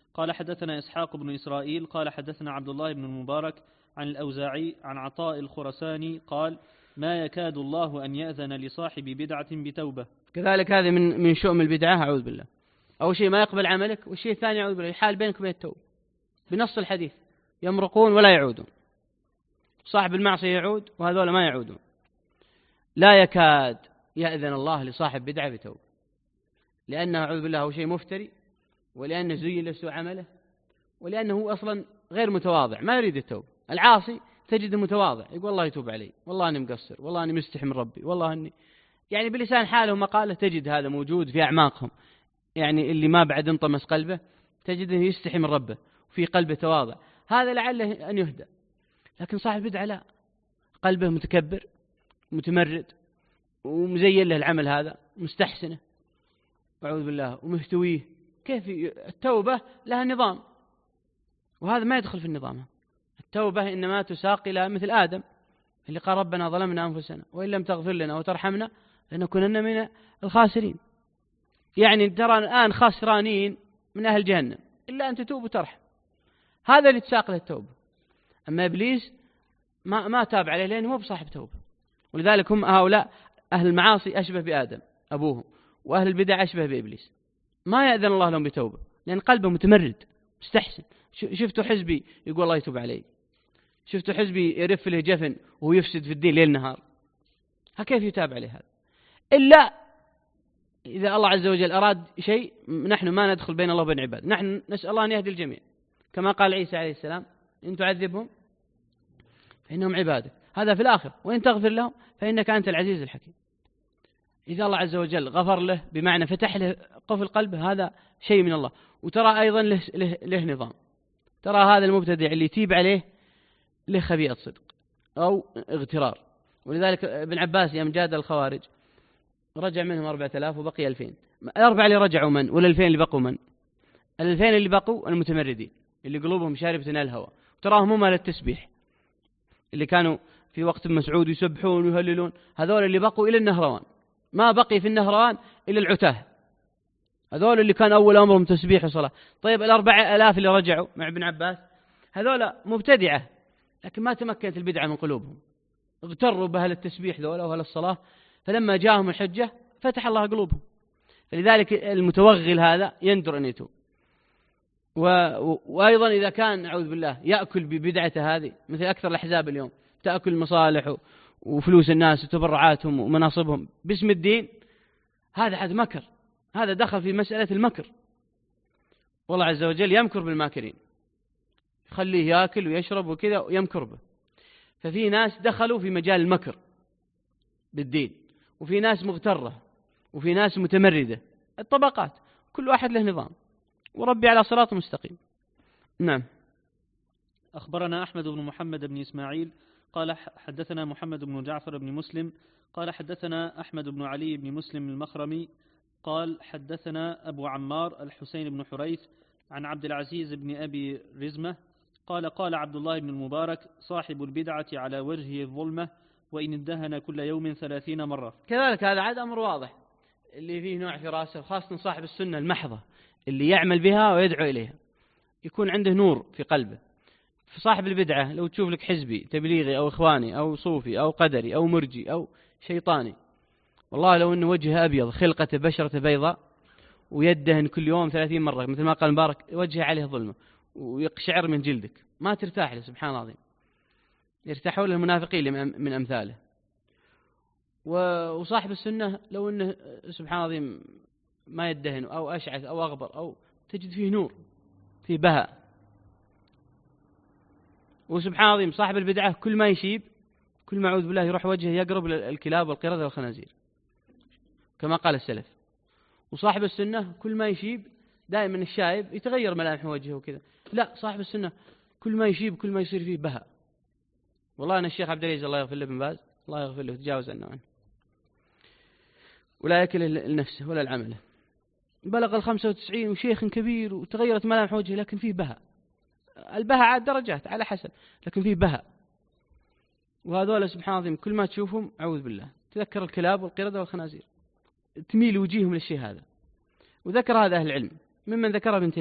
قال حدثنا إسحاق بن إسرائيل قال حدثنا عبد الله بن المبارك عن الأوزاعي عن عطاء الخرساني قال ما يكاد الله أن يأذن لصاحب بدعة بتوبة. كذلك هذه من من شؤم البدعة، أعوذ بالله. أول شيء ما يقبل عملك، والشيء الثاني أعوذ بالله يحال بينك وبين التوبة بنص الحديث، يمرقون ولا يعودون. صاحب المعصية يعود وهذول ما يعودون. لا يكاد يأذن الله لصاحب بدعة بتوبة، لأنه أعوذ بالله هو شيء مفتري، ولأنه زين له سوء عمله، ولأنه هو أصلا غير متواضع ما يريد التوبة. العاصي تجد متواضع يقول الله يتوب علي، والله أني مقصر، والله أني مستحي من ربي، والله أني يعني بلسان حاله ومقاله تجد هذا موجود في أعماقهم. يعني اللي ما بعد انطمس قلبه تجده يستحي من ربه وفي قلبه تواضع، هذا لعله أن يهدى. لكن صاحب بدعة لا، قلبه متكبر متمرد ومزين له العمل هذا مستحسنه أعوذ بالله ومهتويه. كيف التوبة لها نظام، وهذا ما يدخل في النظام. التوبة إنما تساق إلى مثل آدم اللي قال ربنا ظلمنا أنفسنا وإن لم تغفر لنا وترحمنا لنكونن من الخاسرين. يعني ترى الآن خاسرانين من أهل جهنم إلا أن تتوب وترحم، هذا اللي تساق له التوبة. أما إبليس ما ما تاب عليه لأنه مو بصاحب توبة. ولذلك هم هؤلاء أهل المعاصي أشبه بآدم أبوهم، وأهل البدع أشبه بإبليس، ما يأذن الله لهم بتوبة لأن قلبه متمرد مستحسن. شفتوا حزبي يقول الله يتوب علي، شفتوا حزبي يرف له جفن وهو يفسد في الدين ليل نهار، كيف يتاب عليه هذا؟ إلا إذا الله عز وجل أراد شيء نحن ما ندخل بين الله وبين عباد، نحن نسأل الله أن يهدي الجميع كما قال عيسى عليه السلام إن تعذبهم فإنهم عبادك، هذا في الآخر، وإن تغفر لهم فإنك أنت العزيز الحكيم. إذا الله عز وجل غفر له بمعنى فتح له قفل قلبه هذا شيء من الله. وترى أيضا له, له, له نظام. ترى هذا المبتدع اللي يتيب عليه له خبيئة صدق أو اغترار. ولذلك ابن عباس يوم جاد الخوارج رجع منهم أربعة آلاف وبقي ألفين. الأربعة اللي رجعوا من؟ والألفين اللي بقوا من؟ الألفين اللي بقوا المتمردين اللي قلوبهم شاربة الهوى، تراهم هم للتسبيح اللي كانوا في وقت مسعود يسبحون ويهللون، هذول اللي بقوا إلى النهروان، ما بقي في النهروان إلى العتاه، هذول اللي كان أول أمرهم تسبيح وصلاة. طيب الأربعة آلاف اللي رجعوا مع ابن عباس هذول مبتدعة لكن ما تمكنت البدعة من قلوبهم، اغتروا بأهل التسبيح ذولا وأهل الصلاة، فلما جاءهم الحجة فتح الله قلوبهم. فلذلك المتوغل هذا يندر أن يتوب. و... وأيضا إذا كان أعوذ بالله يأكل ببدعته هذه مثل أكثر الأحزاب اليوم تأكل مصالح وفلوس الناس وتبرعاتهم ومناصبهم باسم الدين، هذا حد مكر، هذا دخل في مسألة المكر، والله عز وجل يمكر بالماكرين، يخليه يأكل ويشرب وكذا ويمكر به. ففي ناس دخلوا في مجال المكر بالدين، وفي ناس مغترة، وفي ناس متمردة، الطبقات كل واحد له نظام، وربي على صراط مستقيم. نعم. أخبرنا أحمد بن محمد بن إسماعيل قال حدثنا محمد بن جعفر بن مسلم قال حدثنا أحمد بن علي بن مسلم المخرمي قال حدثنا أبو عمار الحسين بن حريث عن عبد العزيز بن أبي رزمة قال قال عبد الله بن المبارك صاحب البدعة على وجهه الظلمة وإن ادهن كل يوم ثلاثين مرة. كذلك هذا عاد أمر واضح اللي فيه نوع فراسة، خاصة صاحب السنة المحضة اللي يعمل بها ويدعو إليها يكون عنده نور في قلبه. في صاحب البدعة لو تشوف لك حزبي تبليغي أو إخواني أو صوفي أو قدري أو مرجي أو شيطاني، والله لو أنه وجهه أبيض خلقته بشرة بيضاء ويدهن كل يوم ثلاثين مرة مثل ما قال مبارك وجهه عليه ظلمة ويقشعر من جلدك ما ترتاح له، سبحان الله العظيم، يرتاحون المنافقين من أمثاله. وصاحب السنة لو أنه سبحان الله العظيم ما يدهن أو أشعث أو أغبر أو تجد فيه نور فيه بهاء. وسبحان الله العظيم صاحب البدعة كل ما يشيب كل ما أعوذ بالله يروح وجهه يقرب للكلاب والقردة والخنازير كما قال السلف. وصاحب السنة كل ما يشيب دائما الشايب يتغير ملامح وجهه وكذا، لا صاحب السنة كل ما يشيب كل ما يصير فيه بهاء. والله أنا الشيخ عبد العزيز الله يغفر له بن باز الله يغفر له تجاوز عنه عنه ولا يكل لنفسه ولا العمل، بلغ الخمسة وتسعين وشيخ كبير وتغيرت ملامح وجهه لكن فيه بهاء. البهاء عاد درجات على حسب لكن فيه بهاء. وهذول سبحان الله كل ما تشوفهم أعوذ بالله تذكر الكلاب والقردة والخنازير، تميل وجيههم للشيء هذا. وذكر هذا أهل العلم ممن ذكر ابن تيمية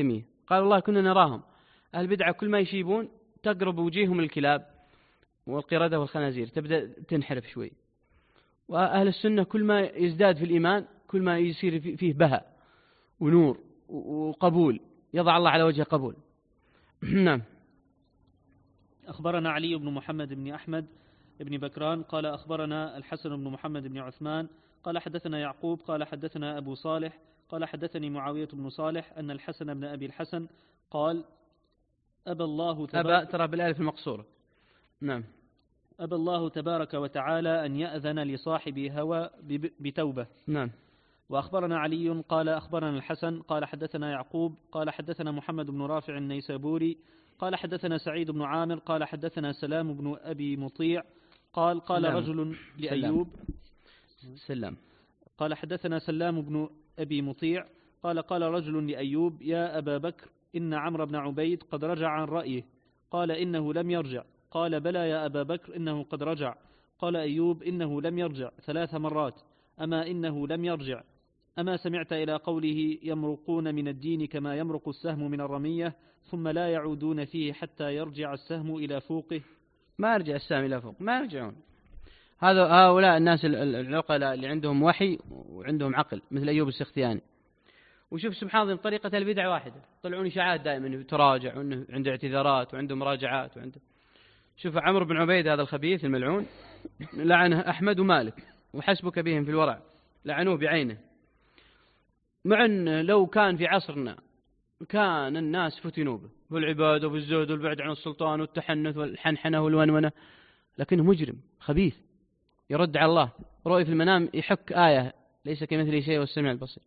قال والله كنا نراهم أهل البدعة كل ما يشيبون تقرب وجيههم الكلاب والقردة والخنازير، تبدأ تنحرف شوي. وأهل السنة كل ما يزداد في الإيمان كل ما يصير فيه بهاء ونور وقبول، يضع الله على وجه قبول. نعم. أخبرنا علي بن محمد بن أحمد بن بكران قال أخبرنا الحسن بن محمد بن عثمان قال حدثنا يعقوب قال حدثنا أبو صالح قال حدثني معاوية بن صالح أن الحسن بن أبي الحسن قال أبى الله أبى ترى بالألف المقصورة. نعم. أبى الله تبارك وتعالى أن يأذن لصاحب هوى بتوبة. نعم. وأخبرنا علي قال أخبرنا الحسن قال حدثنا يعقوب قال حدثنا محمد بن رافع النيسابوري قال حدثنا سعيد بن عامر قال حدثنا سلام بن أبي مطيع قال قال سلام. رجل لأيوب سلام قال حدثنا سلام بن أبي مطيع قال قال رجل لأيوب يا أبا بكر إن عمرو بن عبيد قد رجع عن رأيه. قال إنه لم يرجع. قال بلى يا أبا بكر إنه قد رجع. قال أيوب إنه لم يرجع ثلاث مرات. أما إنه لم يرجع. أما سمعت إلى قوله يمرقون من الدين كما يمرق السهم من الرمية ثم لا يعودون فيه حتى يرجع السهم إلى فوقه. ما يرجع السهم إلى فوق، ما يرجعون. هذا هؤلاء الناس العقلاء اللي عندهم وحي وعندهم عقل مثل أيوب السختياني. وشوف سبحان الله طريقة البدع واحدة، طلعون إشاعات دائما يتراجع وأنه عنده اعتذارات وعنده مراجعات وعنده. شوف عمرو بن عبيد هذا الخبيث الملعون لعنه أحمد ومالك وحسبك بهم في الورع، لعنوه بعينه. مع أن لو كان في عصرنا كان الناس فتنوا به والعبادة والزهد والبعد عن السلطان والتحنث والحنحنة والونونة، لكنه مجرم خبيث يرد على الله، رؤي في المنام يحك آية ليس كمثله شيء والسميع البصير.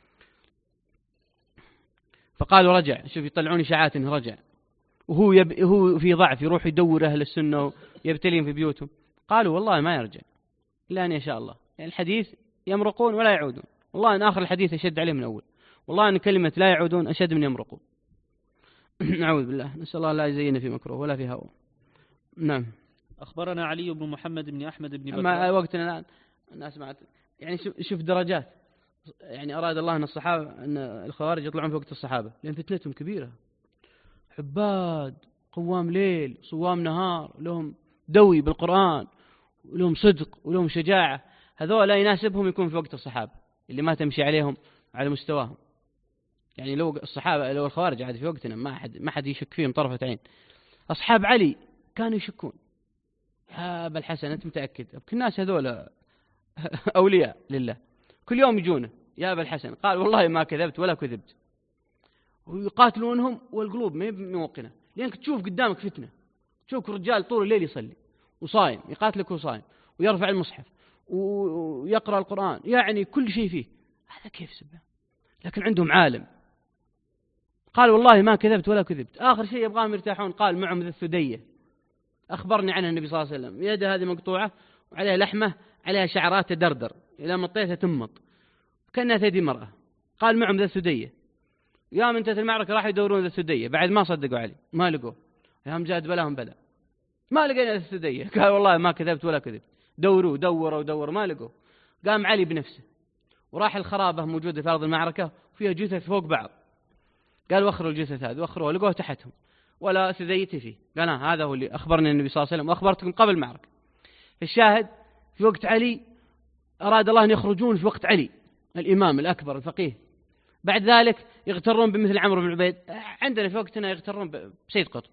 فقالوا رجع، شوف يطلعون إشاعات انه رجع وهو يب... هو في ضعف يروح يدور أهل السنة ويبتليهم في بيوتهم. قالوا والله ما يرجع إلا أن يشاء الله، يعني الحديث يمرقون ولا يعودون. والله أن آخر الحديث أشد عليه من أول، والله أن كلمة لا يعودون أشد من يمرقون. نعوذ بالله، نسأل الله لا يزينا في مكروه ولا في هوى. نعم. أخبرنا علي بن محمد بن أحمد بن بكر. ما وقتنا الآن الناس معت يعني شوف درجات، يعني أراد الله أن الصحابة أن الخوارج يطلعون في وقت الصحابة لأن فتنتهم كبيرة، حباد قوام ليل صوام نهار، لهم دوي بالقرآن ولهم صدق ولهم شجاعة. هذول لا يناسبهم يكون في وقت الصحابة اللي ما تمشي عليهم على مستواهم. يعني لو الصحابة لو الخوارج عاد في وقتنا ما حد ما حد يشك فيهم طرفة عين. أصحاب علي كانوا يشكون، يا أبا الحسن أنت متأكد؟ كل الناس هذول أولياء لله كل يوم يجونه يا أبا الحسن، قال والله ما كذبت ولا كذبت. ويقاتلونهم والقلوب ما موقنة، لأنك تشوف قدامك فتنة، تشوف رجال طول الليل يصلي وصايم يقاتلك وصايم ويرفع المصحف ويقرأ القرآن، يعني كل شيء فيه. هذا كيف سبه؟ لكن عندهم عالم قال والله ما كذبت ولا كذبت. آخر شيء يبغاهم يرتاحون قال معهم ذا الثدية أخبرني عنها النبي صلى الله عليه وسلم، يده هذه مقطوعة وعليها لحمة عليها شعرات تدردر إلى مطيتها تمط كأنها ثدي مرأة. قال معهم ذا الثدية. يوم انتهت المعركة راح يدورون ذا الثدية بعد ما صدقوا عليه ما لقوه. يوم جاد بلاهم بلا ما لقينا ذا الثدية. قال والله ما كذبت ولا كذبت. دوروا دوروا ودوروا ما لقوه. قام علي بنفسه وراح الخرابة موجودة في أرض المعركة فيها جثث فوق بعض. قال وخروا الجثث هذه وخروها لقوه تحتهم ولا ثديت فيه. قال هذا هو اللي أخبرني النبي صلى الله عليه وسلم وأخبرتكم قبل المعركة. الشاهد في وقت علي أراد الله أن يخرجون في وقت علي الإمام الأكبر الفقيه. بعد ذلك يغترون بمثل عمرو بن عبيد. عندنا في وقتنا يغترون بسيد قطب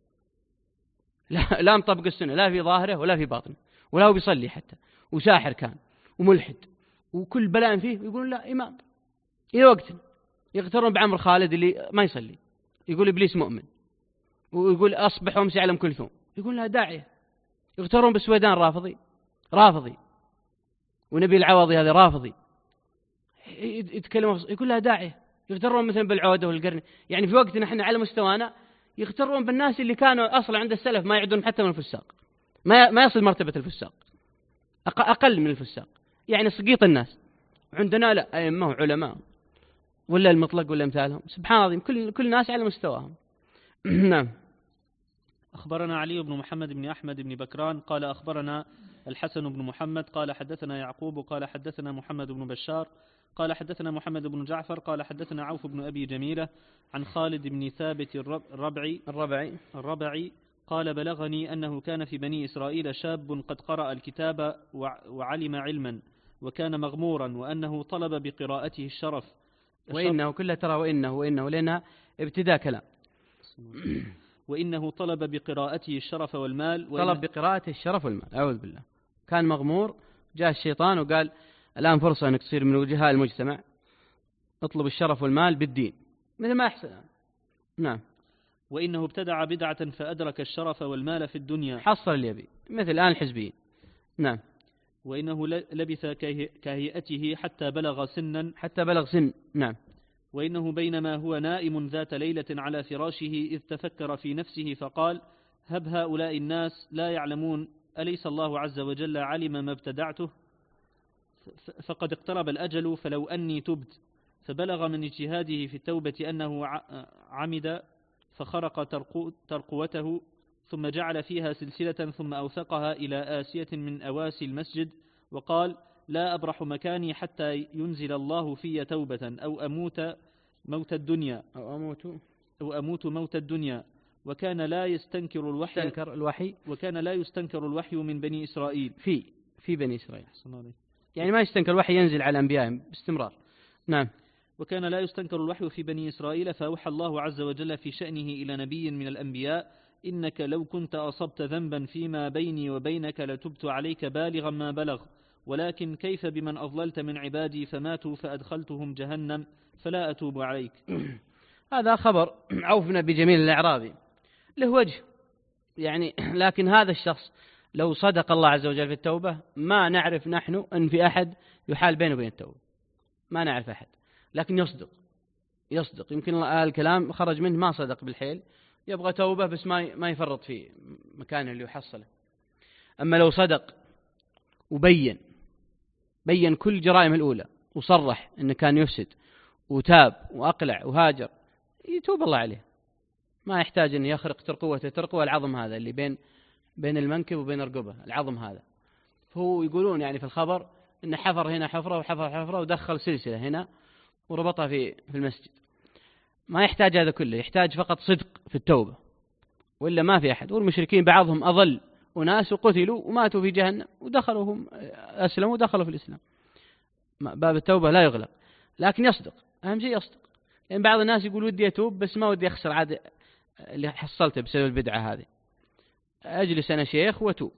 لا, لا مطبق السنة لا في ظاهره ولا في باطنه ولا هو بيصلي حتى، وساحر كان وملحد وكل بلاء فيه يقولون لا إمام. إلى وقتنا يغترون بعمر خالد اللي ما يصلي يقول إبليس مؤمن، ويقول أصبح وامسي على أم كلثوم يقول لها داعية. يغترون بالسويدان رافضي رافضي ونبي العوضي هذا رافضي يتكلم يقول لها داعية. يغترون مثلا بالعودة والقرن. يعني في وقتنا احنا على مستوانا يغترون بالناس اللي كانوا أصلا عند السلف ما يعدون حتى من الفساق، ما ما يصل مرتبة الفساق، أقل من الفساق، يعني سقيط الناس. عندنا لا أئمة وعلماء ولا المطلق ولا امثالهم. سبحان الله كل كل الناس على مستواهم. نعم. أخبرنا علي بن محمد بن أحمد بن بكران قال أخبرنا الحسن بن محمد قال حدثنا يعقوب قال حدثنا محمد بن بشار قال حدثنا محمد بن جعفر قال حدثنا عوف بن أبي جميلة عن خالد بن ثابت الربعي الربعي الربعي قال بلغني أنه كان في بني إسرائيل شاب قد قرأ الكتاب وعلم علما وكان مغمورا وأنه طلب بقراءته الشرف. وإنه كلها ترى وإنه وإنه لأنها ابتداء كلام. وإنه طلب بقراءته الشرف والمال. طلب بقراءته الشرف والمال، أعوذ بالله. كان مغمور، جاء الشيطان وقال الآن فرصة أنك تصير من وجهاء المجتمع، اطلب الشرف والمال بالدين مثل ما أحسن. نعم. وإنه ابتدع بدعة فأدرك الشرف والمال في الدنيا، حصل اللي يبي، مثل الآن الحزبيين. نعم. وإنه لبث كهيئته حتى بلغ سنا حتى بلغ سن. نعم. وإنه بينما هو نائم ذات ليلة على فراشه إذ تفكر في نفسه فقال هب هؤلاء الناس لا يعلمون أليس الله عز وجل علم ما ابتدعته فقد اقترب الأجل فلو أني تبت. فبلغ من اجتهاده في التوبة أنه عمد فخرق ترقوته ثم جعل فيها سلسلة ثم أوثقها إلى آسية من أواسي المسجد وقال لا أبرح مكاني حتى ينزل الله في توبة أو أموت موت الدنيا أو أموت أو أموت موت الدنيا. وكان لا يستنكر الوحي يستنكر الوحي وكان لا يستنكر الوحي من بني إسرائيل في في بني إسرائيل، يعني ما يستنكر الوحي ينزل على أنبيائهم باستمرار. نعم. وكان لا يستنكر الوحي في بني إسرائيل فأوحى الله عز وجل في شأنه إلى نبي من الأنبياء إنك لو كنت أصبت ذنبا فيما بيني وبينك لتبت عليك بالغا ما بلغ ولكن كيف بمن أضللت من عبادي فماتوا فأدخلتهم جهنم فلا أتوب عليك. هذا خبر عوف بن أبي جميل الأعرابي له وجه يعني، لكن هذا الشخص لو صدق الله عز وجل في التوبة ما نعرف نحن أن في أحد يحال بينه وبين التوبة، ما نعرف أحد، لكن يصدق يصدق يمكن الكلام خرج منه ما صدق بالحيل، يبغى توبة بس ما ما يفرط في مكانه اللي يحصله. أما لو صدق وبين بين كل جرائمه الأولى وصرح أنه كان يفسد وتاب وأقلع وهاجر يتوب الله عليه، ما يحتاج أن يخرق ترقوته. ترقوه العظم هذا اللي بين بين المنكب وبين رقبه، العظم هذا. فهو يقولون يعني في الخبر أن حفر هنا حفرة وحفر حفرة ودخل سلسلة هنا وربطها في في المسجد. ما يحتاج هذا كله، يحتاج فقط صدق في التوبة، وإلا ما في أحد. والمشركين بعضهم أضل وناس وقتلوا وماتوا في جهنم ودخلوا هم أسلموا ودخلوا في الإسلام. باب التوبة لا يغلق، لكن يصدق، أهم شيء يصدق. لأن بعض الناس يقول ودي أتوب بس ما ودي أخسر عاد اللي حصلته بسبب البدعة هذه، أجلس أنا شيخ وأتوب،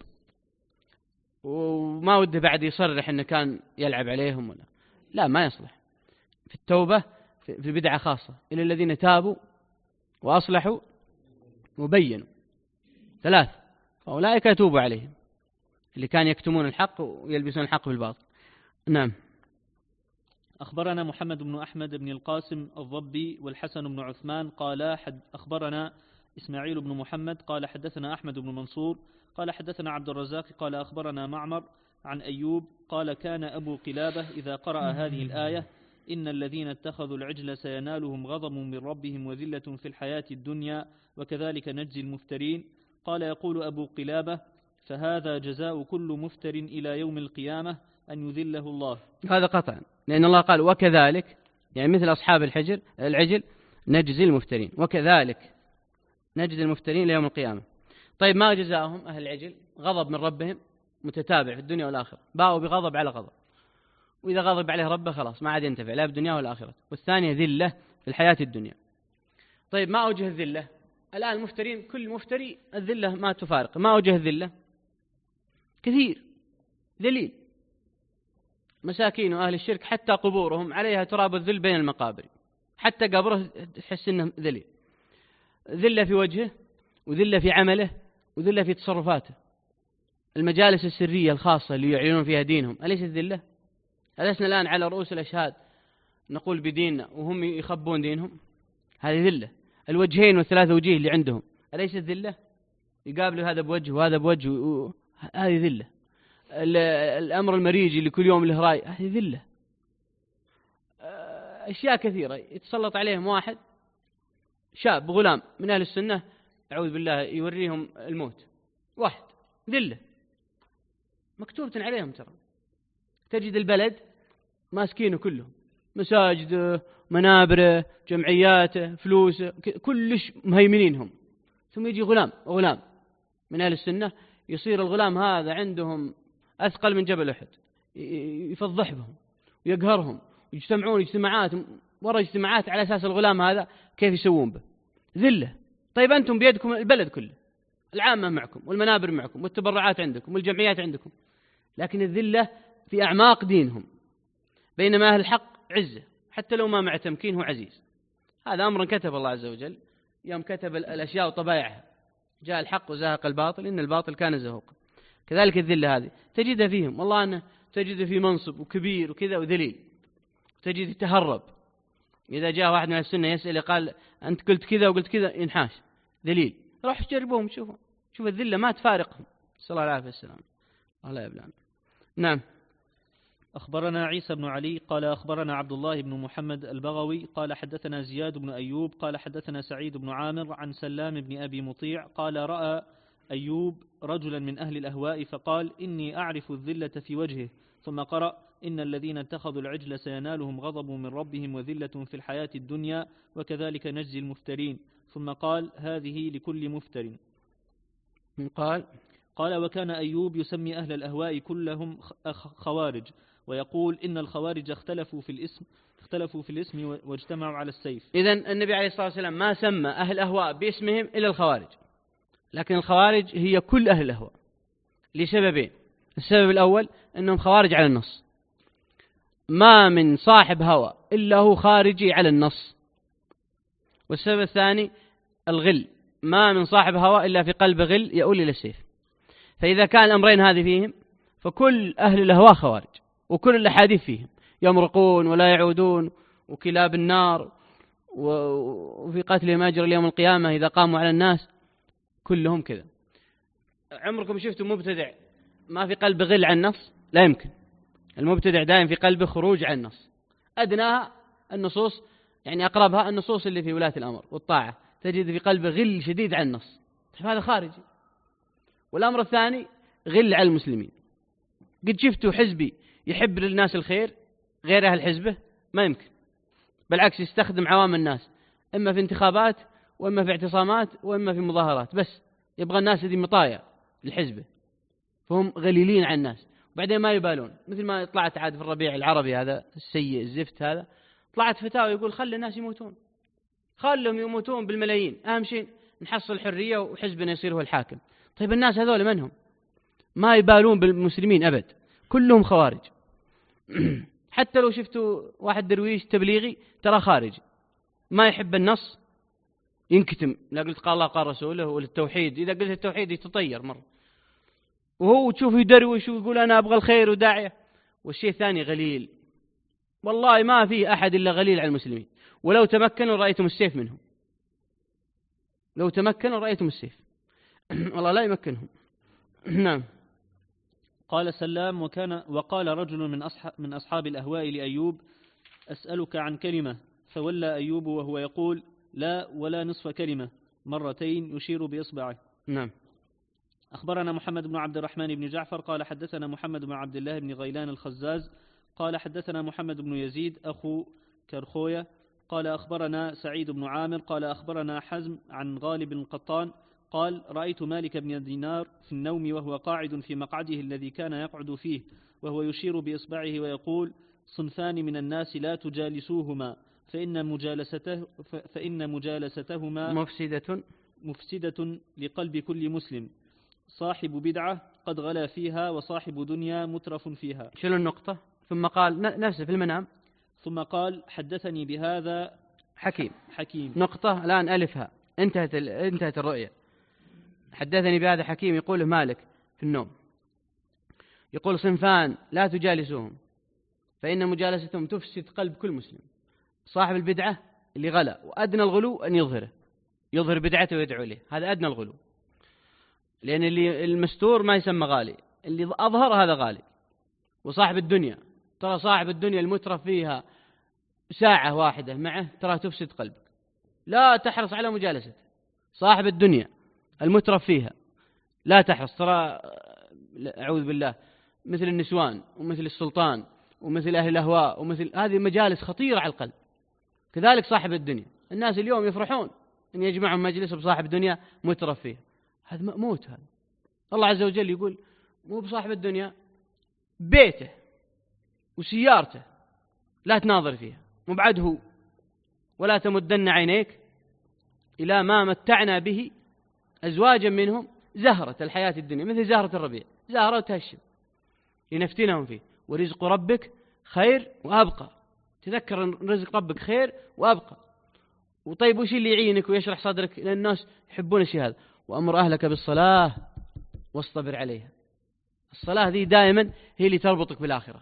وما ودي بعد يصرح أنه كان يلعب عليهم ولا لا، ما يصلح. في التوبة في بدعة خاصة إلى الذين تابوا وأصلحوا وبينوا ثلاث، فأولئك يتوبوا عليهم، اللي كان يكتمون الحق ويلبسون الحق بالباطل. نعم. أخبرنا محمد بن أحمد بن القاسم الضبي والحسن بن عثمان قال حد أخبرنا إسماعيل بن محمد قال حدثنا أحمد بن منصور قال حدثنا عبد الرزاق قال أخبرنا معمر عن أيوب قال كان أبو قلابة إذا قرأ هذه الآية إن الذين اتخذوا العجل سينالهم غضب من ربهم وذلة في الحياة الدنيا وكذلك نجزي المفترين. قال يقول أبو قلابة فهذا جزاء كل مفتر إلى يوم القيامة أن يذله الله. هذا قطعا، لأن الله قال وكذلك، يعني مثل أصحاب الحجر العجل نجزي المفترين، وكذلك نجزي المفترين ليوم القيامة. طيب ما جزاهم أهل العجل؟ غضب من ربهم متتابع في الدنيا والآخرة، باءوا بغضب على غضب، وإذا غضب عليه ربه خلاص ما عاد ينتفع لا في الدنيا والآخرة. والثانية ذلة في الحياة الدنيا. طيب ما أوجه الذلة؟ الآن المفترين كل مفتري الذلة ما تفارق. ما أوجه الذلة؟ كثير ذليل، مساكين وأهل الشرك حتى قبورهم عليها تراب الذل بين المقابر، حتى قبره تحس إنه ذليل. ذلة في وجهه وذلة في عمله وذلة في تصرفاته. المجالس السرية الخاصة اللي يعلنون فيها دينهم أليس الذلة؟ ألسنا الآن على رؤوس الأشهاد نقول بديننا وهم يخبون دينهم؟ هذه ذلة. الوجهين والثلاث وجيه اللي عندهم أليس الذلة؟ يقابلوا هذا بوجه وهذا بوجه و... هذه ذلة. الأمر المريجي اللي كل يوم له رأي هذه ذلة. أشياء كثيرة يتسلط عليهم واحد شاب غلام من أهل السنة أعوذ بالله يوريهم الموت، واحد ذلة مكتوبة عليهم. ترى تجد البلد ماسكينه كلهم مساجده، منابره، جمعياته، فلوسه، كلش مهيمنينهم. ثم يجي غلام غلام من أهل السنة، يصير الغلام هذا عندهم أثقل من جبل أحد، يفضح بهم ويقهرهم، ويجتمعون اجتماعات ورا اجتماعات على أساس الغلام هذا كيف يسوون به. ذلة. طيب أنتم بيدكم البلد كله، العامة معكم والمنابر معكم والتبرعات عندكم والجمعيات عندكم، لكن الذلة في أعماق دينهم، بينما أهل الحق عزة حتى لو ما مع تمكين هو عزيز. هذا أمر كتب الله عز وجل يوم كتب الأشياء وطبائعها، جاء الحق وزهق الباطل إن الباطل كان زهوقا. كذلك الذلة هذه تجدها فيهم، والله أنه تجده في منصب وكبير وكذا وذليل، تجد يتهرب. إذا جاء واحد من السنة يسأل قال أنت قلت كذا وقلت كذا، ينحاش ذليل. روح جربوهم، شوفوا شوف الذلة ما تفارقهم، صلى الله عليه وسلم. الله يبلغنا. نعم. أخبرنا عيسى بن علي قال أخبرنا عبد الله بن محمد البغوي قال حدثنا زياد بن أيوب قال حدثنا سعيد بن عامر عن سلام بن أبي مطيع قال رأى أيوب رجلا من أهل الأهواء فقال إني أعرف الذلة في وجهه، ثم قرأ إن الذين اتخذوا العجل سينالهم غضب من ربهم وذلة في الحياة الدنيا وكذلك نجزي المفترين، ثم قال هذه لكل مفتر. قال قال وكان أيوب يسمي أهل الأهواء كلهم خوارج، ويقول إن الخوارج اختلفوا في الاسم اختلفوا في الاسم واجتمعوا على السيف. إذن النبي عليه الصلاة والسلام ما سمى أهل الأهواء باسمهم إلا الخوارج، لكن الخوارج هي كل أهل الأهواء لسببين. السبب الأول أنهم خوارج على النص، ما من صاحب هوى إلا هو خارجي على النص. والسبب الثاني الغل، ما من صاحب هوى إلا في قلب غل يؤول إلى السيف. فإذا كان الأمرين هذه فيهم فكل أهل الأهواء خوارج، وكل الأحاديث فيهم يمرقون ولا يعودون وكلاب النار وفي قتلهم أجر اليوم القيامة إذا قاموا على الناس، كلهم كذا. عمركم شفتوا مبتدع ما في قلب غل عن النص؟ لا يمكن. المبتدع دائم في قلبه خروج عن النص. أدناها النصوص، يعني أقربها النصوص اللي في ولاة الأمر والطاعة، تجد في قلبه غل شديد عن النص، هذا خارجي. والأمر الثاني غل على المسلمين. قد شفتوا حزبي يحب للناس الخير غير أهل حزبه؟ ما يمكن. بالعكس يستخدم عوام الناس، إما في انتخابات وإما في اعتصامات وإما في مظاهرات، بس يبغى الناس دي مطايا لحزبه، فهم غليلين عن الناس. وبعدين ما يبالون، مثل ما طلعت عاد في الربيع العربي هذا السيء الزفت هذا، طلعت فتاوى يقول خلي الناس يموتون، خلهم يموتون بالملايين، أهم شيء نحصل الحرية وحزبنا يصير هو الحاكم. طيب الناس هذول منهم؟ ما يبالون بالمسلمين أبد، كلهم خوارج. حتى لو شفتوا واحد درويش تبليغي ترى خارجي، ما يحب النص ينكتم، لا قلت قال الله قال رسوله وللتوحيد، إذا قلت التوحيد يتطير مرة، وهو تشوف يدروش ويقول أنا أبغى الخير وداعية. والشيء الثاني غليل، والله ما فيه أحد إلا غليل على المسلمين، ولو تمكنوا رأيتم السيف منهم، لو تمكنوا رأيتم السيف. والله لا يمكنهم. نعم. قال سلام وكان وقال رجل من أصحاب, من أصحاب الأهواء لأيوب أسألك عن كلمة، فولى أيوب وهو يقول لا ولا نصف كلمة مرتين يشير بإصبعه. نعم. أخبرنا محمد بن عبد الرحمن بن جعفر قال حدثنا محمد بن عبد الله بن غيلان الخزاز قال حدثنا محمد بن يزيد أخو كرخوية قال أخبرنا سعيد بن عامر قال أخبرنا حزم عن غالب القطان قال رأيت مالك بن دينار في النوم وهو قاعد في مقعده الذي كان يقعد فيه، وهو يشير بإصبعه ويقول صنفان من الناس لا تجالسوهما فإن مجالسته فإن مجالستهما مفسدة مفسدة لقلب كل مسلم، صاحب بدعة قد غلا فيها وصاحب دنيا مترف فيها. شنو النقطة؟ ثم قال نفسه في المنام، ثم قال حدثني بهذا حكيم. حكيم نقطة الآن ألفها، انتهت انتهت الرؤية. حدثني بهذا حكيم يقوله مالك في النوم، يقول صنفان لا تجالسوهم فإن مجالستهم تفسد قلب كل مسلم، صاحب البدعة اللي غلا، وأدنى الغلو أن يظهره، يظهر بدعته ويدعو له، هذا أدنى الغلو، لأن اللي المستور ما يسمى غالي، اللي أظهر هذا غالي. وصاحب الدنيا، ترى صاحب الدنيا المترف فيها ساعة واحدة معه ترى تفسد قلبك، لا تحرص على مجالسته. صاحب الدنيا المترف فيها لا تحرص، ترى أعوذ بالله مثل النسوان ومثل السلطان ومثل أهل الأهواء ومثل هذه مجالس خطيرة على القلب. كذلك صاحب الدنيا، الناس اليوم يفرحون أن يجمعهم مجلس بصاحب الدنيا مترف فيه، هذا مأموت. هذا الله عز وجل يقول مو بصاحب الدنيا، بيته وسيارته لا تناظر فيها، مبعد هو، ولا تمدن عينيك إلى ما متعنا به أزواجا منهم زهرة الحياة الدنيا مثل زهرة الربيع، زهرة وتهشم لنفتنهم فيه، ورزق ربك خير وأبقى. تذكر رزق ربك خير وأبقى. وطيب وش اللي يعينك ويشرح صدرك؟ لأن الناس يحبون الشيء هذا. وأمر أهلك بالصلاة واصطبر عليها. الصلاة ذي دائما هي اللي تربطك بالآخرة.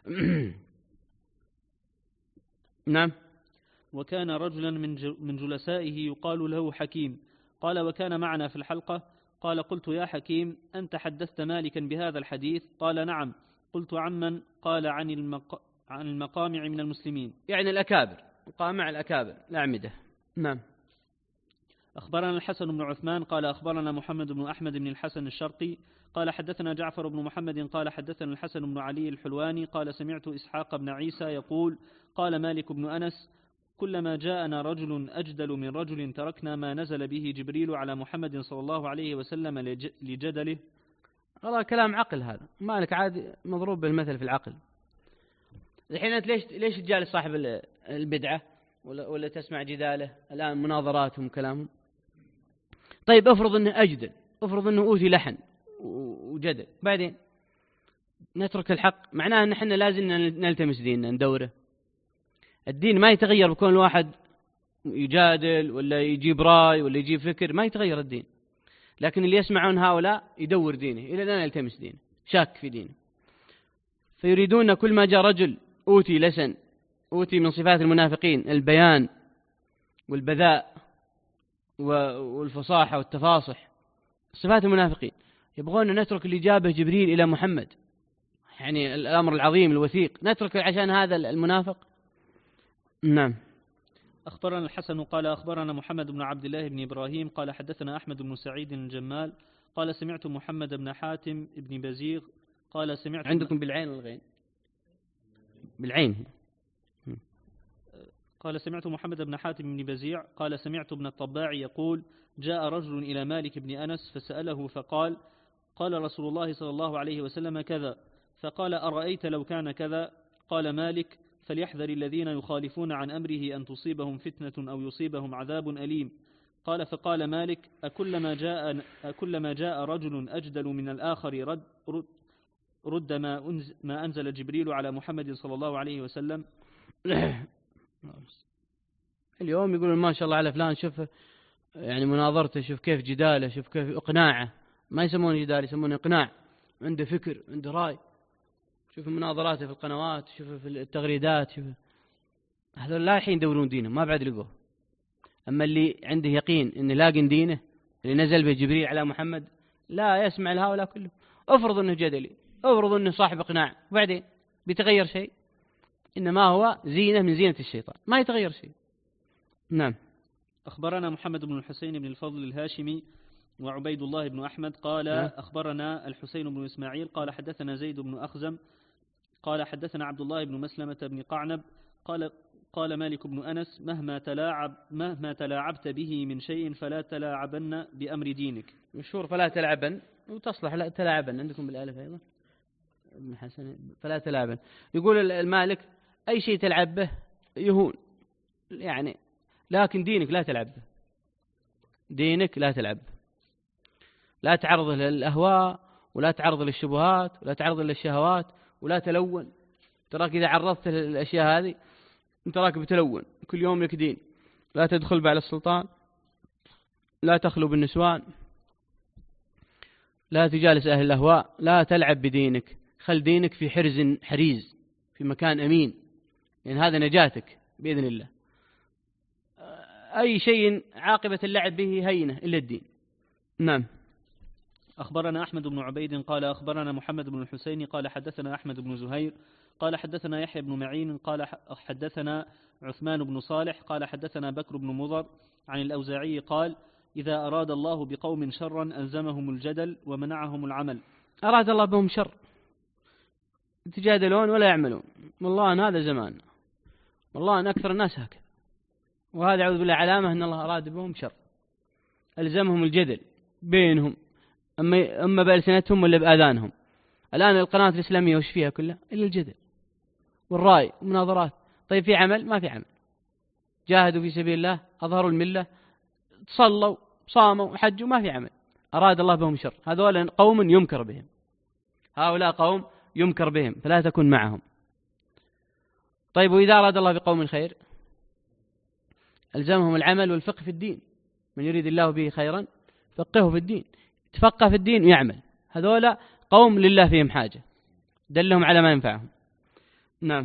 نعم. وكان رجلا من من جلسائه يقال له حكيم، قال وكان معنا في الحلقة، قال قلت يا حكيم أنت حدثت مالكا بهذا الحديث؟ قال نعم. قلت عمن؟ قال عن المق... عن المقامع من المسلمين، يعني الأكابر، مقامع الأكابر الأعمدة. نعم. أخبرنا الحسن بن عثمان قال أخبرنا محمد بن أحمد بن الحسن الشرقي قال حدثنا جعفر بن محمد قال حدثنا الحسن بن علي الحلواني قال سمعت إسحاق بن عيسى يقول قال مالك بن أنس كلما جاءنا رجل أجدل من رجل تركنا ما نزل به جبريل على محمد صلى الله عليه وسلم لجدله. والله كلام عقل هذا، مالك عاد مضروب بالمثل في العقل. الحين أنت ليش ليش تجالس صاحب البدعة ولا, ولا تسمع جداله الآن مناظراتهم كلامهم؟ طيب افرض أنه أجدل، افرض أنه أوتي لحن وجدل، بعدين نترك الحق، معناه أن احنا لازم نلتمس ديننا ندوره. الدين ما يتغير بكون الواحد يجادل ولا يجيب راي ولا يجيب فكر، ما يتغير الدين. لكن اللي يسمعون هؤلاء يدور دينه إلى أن يلتمس دينه، شاك في دينه. فيريدون كل ما جاء رجل أوتي لسن، أوتي من صفات المنافقين البيان والبذاء والفصاحة والتفاصح، صفات المنافقين، يبغون نترك الإجابة جبريل إلى محمد، يعني الأمر العظيم الوثيق، نترك عشان هذا المنافق. نعم. أخبرنا الحسن قال أخبرنا محمد بن عبد الله بن إبراهيم قال حدثنا أحمد بن سعيد الجمال قال سمعت محمد بن حاتم بن بزيغ قال سمعت عندكم بالعين والغين؟ بالعين. قال سمعت محمد بن حاتم بن بزيع قال سمعت ابن الطباع يقول جاء رجل إلى مالك بن أنس فسأله فقال قال رسول الله صلى الله عليه وسلم كذا، فقال أرأيت لو كان كذا؟ قال مالك فليحذر الذين يخالفون عن أمره أن تصيبهم فتنة أو يصيبهم عذاب أليم. قال فقال مالك أكلما جاء, أكلما جاء رجل أجدل من الآخر رد, رد, رد ما, أنزل ما أنزل جبريل على محمد صلى الله عليه وسلم. اليوم يقولون ما شاء الله على فلان، شوف يعني مناظرته، شوف كيف جداله، شوف كيف إقناعه، ما يسمونه جدال يسمونه إقناع، عنده فكر عنده رأي. شوف مناظراته في القنوات، شوف في التغريدات، شوف هذول لا الحين يدورون دينه، ما بعد لقوه. أما اللي عنده يقين إنه لاقٍ دينه اللي نزل به جبريل على محمد لا يسمع لهؤلاء كلهم. أفرض أنه جدلي، أفرض أنه صاحب إقناع، وبعدين بيتغير شيء؟ إنما هو زينة من زينة الشيطان، ما يتغير شيء. نعم. أخبرنا محمد بن الحسين بن الفضل الهاشمي وعبيد الله بن أحمد قال نعم. أخبرنا الحسين بن إسماعيل قال حدثنا زيد بن أخزم قال حدثنا عبد الله بن مسلمة بن قعنب قال قال مالك بن أنس مهما تلاعب مهما تلاعبت به من شيء فلا تلاعبن بأمر دينك. مشهور فلا تلعبن، وتصلح لا تلاعبن عندكم بالألف أيضا ابن حسن، فلا تلاعبن. يقول المالك أي شيء تلعب به يهون يعني، لكن دينك لا تلعب به، دينك لا تلعب به، لا تعرضه للأهواء ولا تعرضه للشبهات ولا تعرضه للشهوات ولا تلون. تراك إذا عرضت الأشياء هذه انت راك بتلون، كل يوم لك دين. لا تدخل بعد السلطان، لا تخلو بالنسوان، لا تجالس أهل الأهواء، لا تلعب بدينك، خل دينك في حرز حريز في مكان أمين، لأن يعني هذا نجاتك بإذن الله. أي شيء عاقبة اللعب به هينة إلا الدين. نعم. أخبرنا أحمد بن عبيد قال أخبرنا محمد بن الحسين قال حدثنا أحمد بن زهير قال حدثنا يحيى بن معين قال حدثنا عثمان بن صالح قال حدثنا بكر بن مضر عن الأوزاعي قال إذا أراد الله بقوم شرا ألزمهم الجدل ومنعهم العمل. أراد الله بهم شر، يتجادلون ولا يعملون، والله أن هذا زماننا، والله أن أكثر الناس هكذا. وهذا أعوذ بالله علامة أن الله أراد بهم شر، ألزمهم الجدل بينهم، أما, أما بألسنتهم ولا بآذانهم. الآن القناة الإسلامية وش فيها كلها إلا الجدل والرأي ومناظرات. طيب في عمل؟ ما في عمل. جاهدوا في سبيل الله، أظهروا الملة، صلوا صاموا حجوا، ما في عمل. أراد الله بهم شر. هذول قوم يمكر بهم، هؤلاء قوم يمكر بهم، فلا تكن معهم. طيب وإذا أراد الله بقوم خير ألزمهم العمل والفقه في الدين. من يريد الله به خيرا فقهه في الدين، تفقه في الدين ويعمل. هذول قوم لله فيهم حاجة، دلهم على ما ينفعهم. نعم.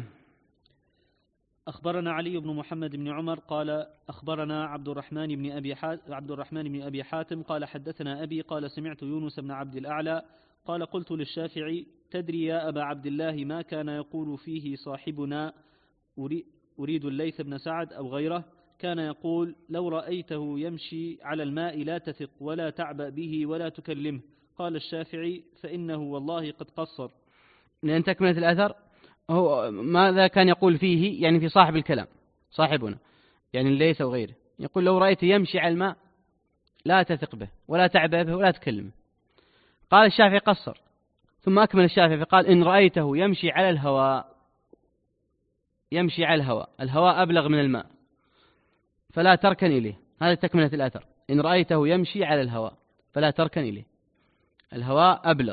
أخبرنا علي بن محمد بن عمر قال أخبرنا عبد الرحمن بن أبي حاتم عبد الرحمن بن أبي حاتم قال حدثنا أبي قال سمعت يونس بن عبد الأعلى قال قلت للشافعي تدري يا أبا عبد الله ما كان يقول فيه صاحبنا أريد الليث بن سعد أو غيره؟ كان يقول لو رأيته يمشي على الماء لا تثق ولا تعبأ به ولا تكلمه. قال الشافعي فإنه والله قد قصر. لأن تكملة الأثر هو ماذا كان يقول فيه، يعني في صاحب الكلام صاحبنا، يعني ليس وغيره. يقول لو رأيت يمشي على الماء لا تثق به ولا تعبأ به ولا تكلمه. قال الشافعي قصر، ثم أكمل الشافعي فقال إن رأيته يمشي على الهواء، يمشي على الهواء، الهواء أبلغ من الماء، فلا تركن إليه. هذا تكملة الأثر، إن رأيته يمشي على الهواء فلا تركن إليه، الهواء أبلغ.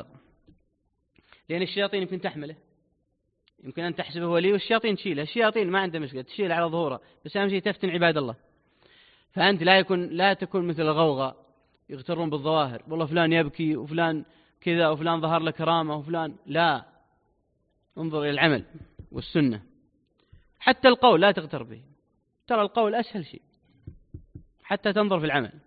لأن الشياطين يمكن تحمله، يمكن أن تحسبه ولي والشياطين تشيله. الشياطين ما عنده مشكلة، تشيل على ظهوره، بس أهم شيء تفتن عباد الله. فأنت لا يكون لا تكون مثل الغوغاء يغترون بالظواهر، والله فلان يبكي وفلان كذا وفلان ظهر له كرامة وفلان لا. انظر إلى العمل والسنة. حتى القول لا تغتر به، ترى القول أسهل شيء حتى تنظر في العمل.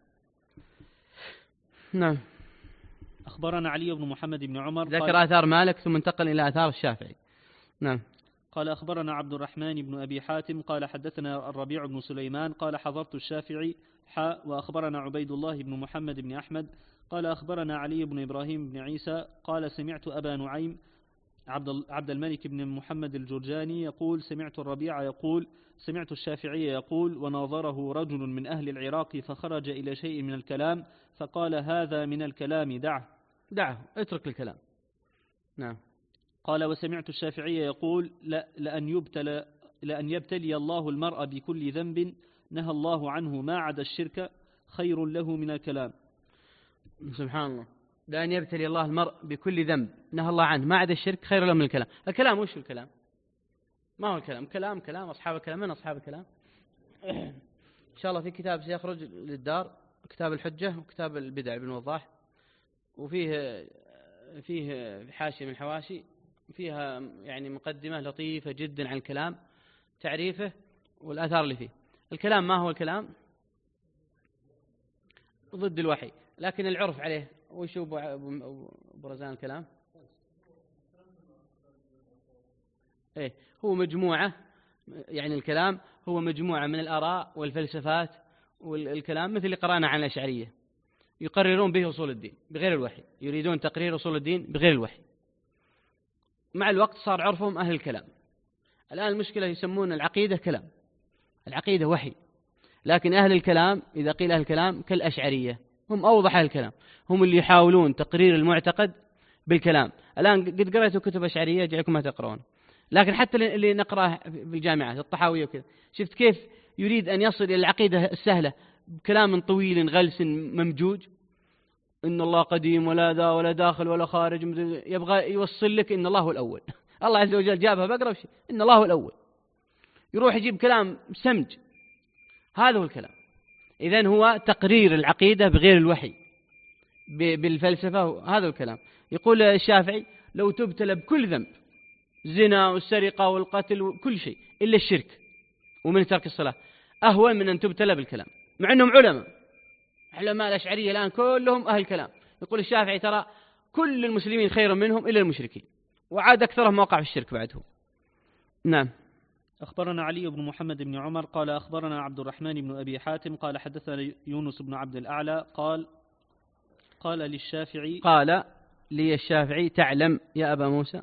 نعم. أخبرنا علي بن محمد بن عمر ذكر آثار مالك ثم انتقل إلى آثار الشافعي. نعم. قال أخبرنا عبد الرحمن بن أبي حاتم قال حدثنا الربيع بن سليمان قال حضرت الشافعي حاء. وأخبرنا عبيد الله بن محمد بن أحمد قال أخبرنا علي بن إبراهيم بن عيسى قال سمعت أبا نعيم عبد الملك بن محمد الجرجاني يقول سمعت الربيع يقول سمعت الشافعي يقول وناظره رجل من أهل العراق فخرج إلى شيء من الكلام فقال هذا من الكلام دعه دعه اترك الكلام. نعم. قال وسمعت الشافعي يقول لا لأن يبتلى لأن يبتلي الله المرء بكل ذنب نهى الله عنه ما عدا الشرك خير له من الكلام. سبحان الله. لأن يبتلي الله المرء بكل ذنب نهى الله عنه ما عدا الشرك خير له من الكلام. الكلام وش الكلام؟ ما هو الكلام؟ كلام كلام أصحاب الكلام. من أصحاب الكلام؟ إن شاء الله في كتاب سيخرج للدار، كتاب الحجة وكتاب البدع ابن وضاح، وفيه فيه حاشية من الحواشي فيها يعني مقدمة لطيفة جدا عن الكلام، تعريفه والآثار اللي فيه. الكلام ما هو الكلام؟ ضد الوحي، لكن العرف عليه وش برزان الكلام؟ إيه هو مجموعة، يعني الكلام هو مجموعة من الآراء والفلسفات والكلام، مثل اللي قرأنا عن الأشعرية يقررون به أصول الدين بغير الوحي، يريدون تقرير أصول الدين بغير الوحي. مع الوقت صار عرفهم أهل الكلام. الآن المشكلة يسمون العقيدة كلام، العقيدة وحي، لكن أهل الكلام إذا قيل أهل الكلام كالأشعرية هم أوضح أهل الكلام، هم اللي يحاولون تقرير المعتقد بالكلام. الآن قد قرأتوا كتب أشعرية جعلكم ما تقرؤون، لكن حتى اللي نقرأه في الجامعات الطحاوية وكذا شفت كيف يريد أن يصل إلى العقيدة السهلة بكلام طويل غلس ممجوج، إن الله قديم ولا ذا ولا داخل ولا خارج، يبغى يوصل لك إن الله هو الأول. الله عز وجل جابها بقرأ شيء إن الله هو الأول، يروح يجيب كلام سمج. هذا هو الكلام. إذن هو تقرير العقيدة بغير الوحي بالفلسفة، هذا الكلام. يقول الشافعي لو تبتلى بكل ذنب، زنا والسرقة والقتل وكل شيء إلا الشرك ومن ترك الصلاة، أهون من أن تبتلى بالكلام، مع أنهم علماء علماء الأشعرية الآن كلهم أهل كلام. يقول الشافعي ترى كل المسلمين خير منهم إلا المشركين، وعاد أكثرهم وقع في الشرك بعده. نعم. أخبرنا علي بن محمد بن عمر قال أخبرنا عبد الرحمن بن أبي حاتم قال حدثنا يونس بن عبد الأعلى قال قال للشافعي قال لي الشافعي تعلم يا أبا موسى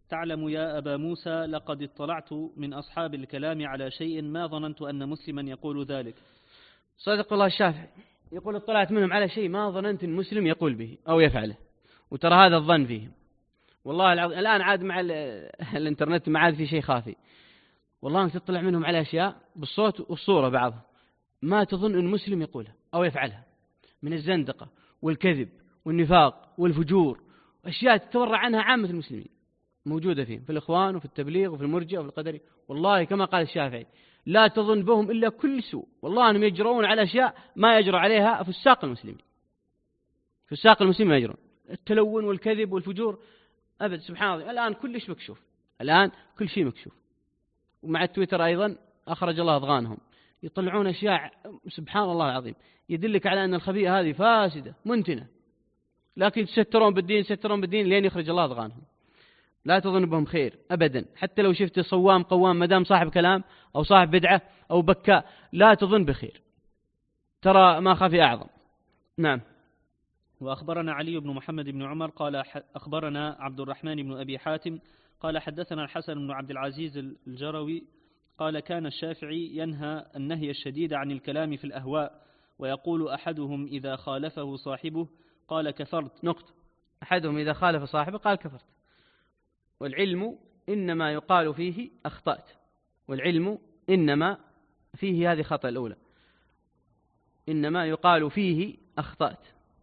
تعلم يا أبا موسى لقد اطلعت من أصحاب الكلام على شيء ما ظننت أن مسلما يقول ذلك. صدق الله الشافعي يقول اطلعت منهم على شيء ما ظننت أن مسلم يقول به أو يفعله، وترى هذا الظن فيهم والله العظيم. الآن عاد مع الانترنت ما عاد في شيء خافي، والله أنك تطلع منهم على أشياء بالصوت والصورة بعضها ما تظن أن مسلم يقولها أو يفعلها، من الزندقة والكذب والنفاق والفجور، أشياء تتورع عنها عامة المسلمين موجودة فيهم، في الإخوان وفي التبليغ وفي المرجئة وفي القدري. والله كما قال الشافعي لا تظن بهم إلا كل سوء، والله أنهم يجرؤون على أشياء ما يجرؤ عليها فساق المسلمين. فساق المسلمين يجرؤون التلون والكذب والفجور أبد. سبحان الله الآن كل شيء مكشوف، الآن كل شيء مكشوف. ومع التويتر أيضا أخرج الله أضغانهم، يطلعون أشياء سبحان الله العظيم يدلك على أن الخبيئة هذه فاسدة منتنة، لكن يسترون بالدين يسترون بالدين لين يخرج الله أضغانهم. لا تظن بهم خير أبدا، حتى لو شفت صوام قوام مدام صاحب كلام أو صاحب بدعة أو بكاء لا تظن بخير، ترى ما خفي أعظم. نعم. وأخبرنا علي بن محمد بن عمر قال أخبرنا عبد الرحمن بن أبي حاتم قال حدثنا الحسن بن عبد العزيز الجروي قال كان الشافعي ينهى النهي الشديد عن الكلام في الأهواء، ويقول أحدهم إذا خالفه صاحبه قال كفرت. نقطة. أحدهم إذا خالف صاحبه قال كفرت. والعلم إنما يقال فيه أخطأت، والعلم إنما فيه هذه خطأ الأولى، إنما يقال فيه أخطأت.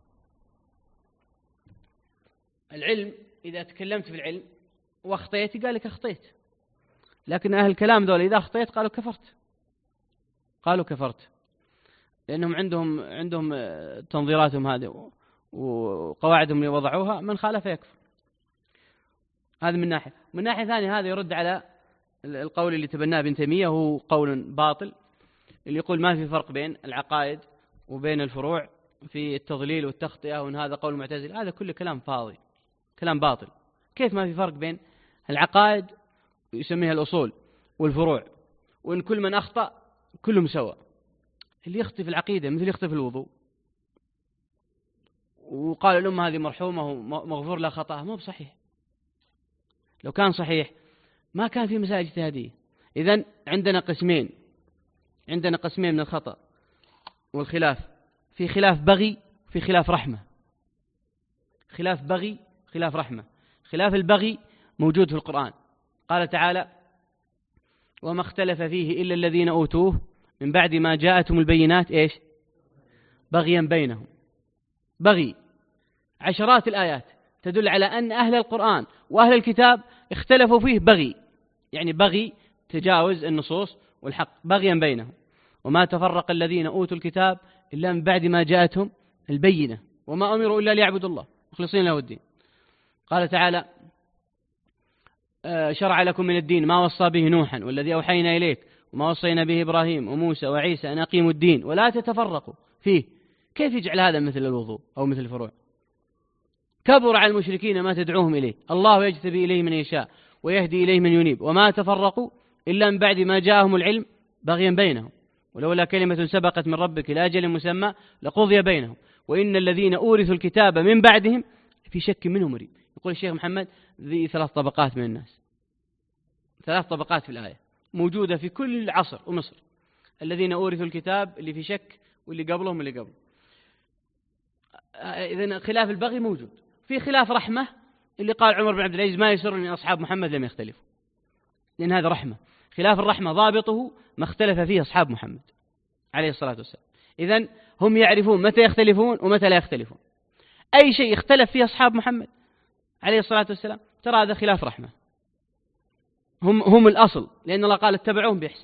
العلم إذا تكلمت في العلم واخطيت قال لك أخطيت، لكن أهل الكلام ذول إذا أخطيت قالوا كفرت، قالوا كفرت، لأنهم عندهم عندهم تنظيراتهم هذه وقواعدهم اللي وضعوها من خالف يكفر. هذا من ناحية. من ناحية ثانية هذا يرد على القول اللي تبناه ابن تيمية، هو قول باطل، اللي يقول ما في فرق بين العقائد وبين الفروع في التضليل والتخطئة، وأن هذا قول معتزل. هذا كله كلام فاضي، كلام باطل. كيف ما في فرق بين العقائد يسميها الأصول والفروع، وإن كل من أخطأ كلهم سواء؟ اللي يخطئ في العقيدة مثل يخطئ في الوضوء. وقال الأمة هذه مرحومة ومغفور لها خطأها، مو بصحيح. لو كان صحيح ما كان في مسائل اجتهادية. إذن عندنا قسمين، عندنا قسمين من الخطأ والخلاف، في خلاف بغي في خلاف رحمة. خلاف بغي خلاف رحمة. خلاف البغي موجود في القرآن، قال تعالى وما اختلف فيه إلا الذين أوتوه من بعد ما جاءتهم البينات إيش بغيا بينهم. بغي عشرات الآيات تدل على أن أهل القرآن وأهل الكتاب اختلفوا فيه بغي، يعني بغي تجاوز النصوص والحق، بغيا بينهم. وما تفرق الذين أوتوا الكتاب إلا من بعد ما جاءتهم البينة وما أمروا إلا ليعبدوا الله مخلصين له الدين. قال تعالى شرع لكم من الدين ما وصى به نوحا والذي أوحينا إليك وما وصينا به إبراهيم وموسى وعيسى أن أقيموا الدين ولا تتفرقوا فيه. كيف يجعل هذا مثل الوضوء أو مثل الفروع؟ كبر على المشركين ما تدعوهم إليه، الله يجتبي إليه من يشاء ويهدي إليه من ينيب وما تفرقوا إلا من بعد ما جاءهم العلم بغيا بينهم ولولا كلمة سبقت من ربك لأجل مسمى لقضي بينهم وإن الذين أورثوا الكتاب من بعدهم في شك منه مريب. يقول الشيخ محمد ذي ثلاث طبقات من الناس، ثلاث طبقات في الآية موجودة في كل عصر ومصر. الذين أورثوا الكتاب اللي في شك، واللي قبلهم اللي قبل. إذن خلاف البغي موجود. في خلاف رحمة اللي قال عمر بن عبد العزيز ما يسر أن أصحاب محمد لم يختلفوا، لأن هذا رحمة. خلاف الرحمة ضابطه ما اختلف فيه أصحاب محمد عليه الصلاة والسلام. إذن هم يعرفون متى يختلفون ومتى لا يختلفون. أي شيء اختلف فيه أصحاب محمد عليه الصلاة والسلام ترى هذا خلاف رحمة، هم هم الأصل، لأن الله قال اتبعوهم بإحسان.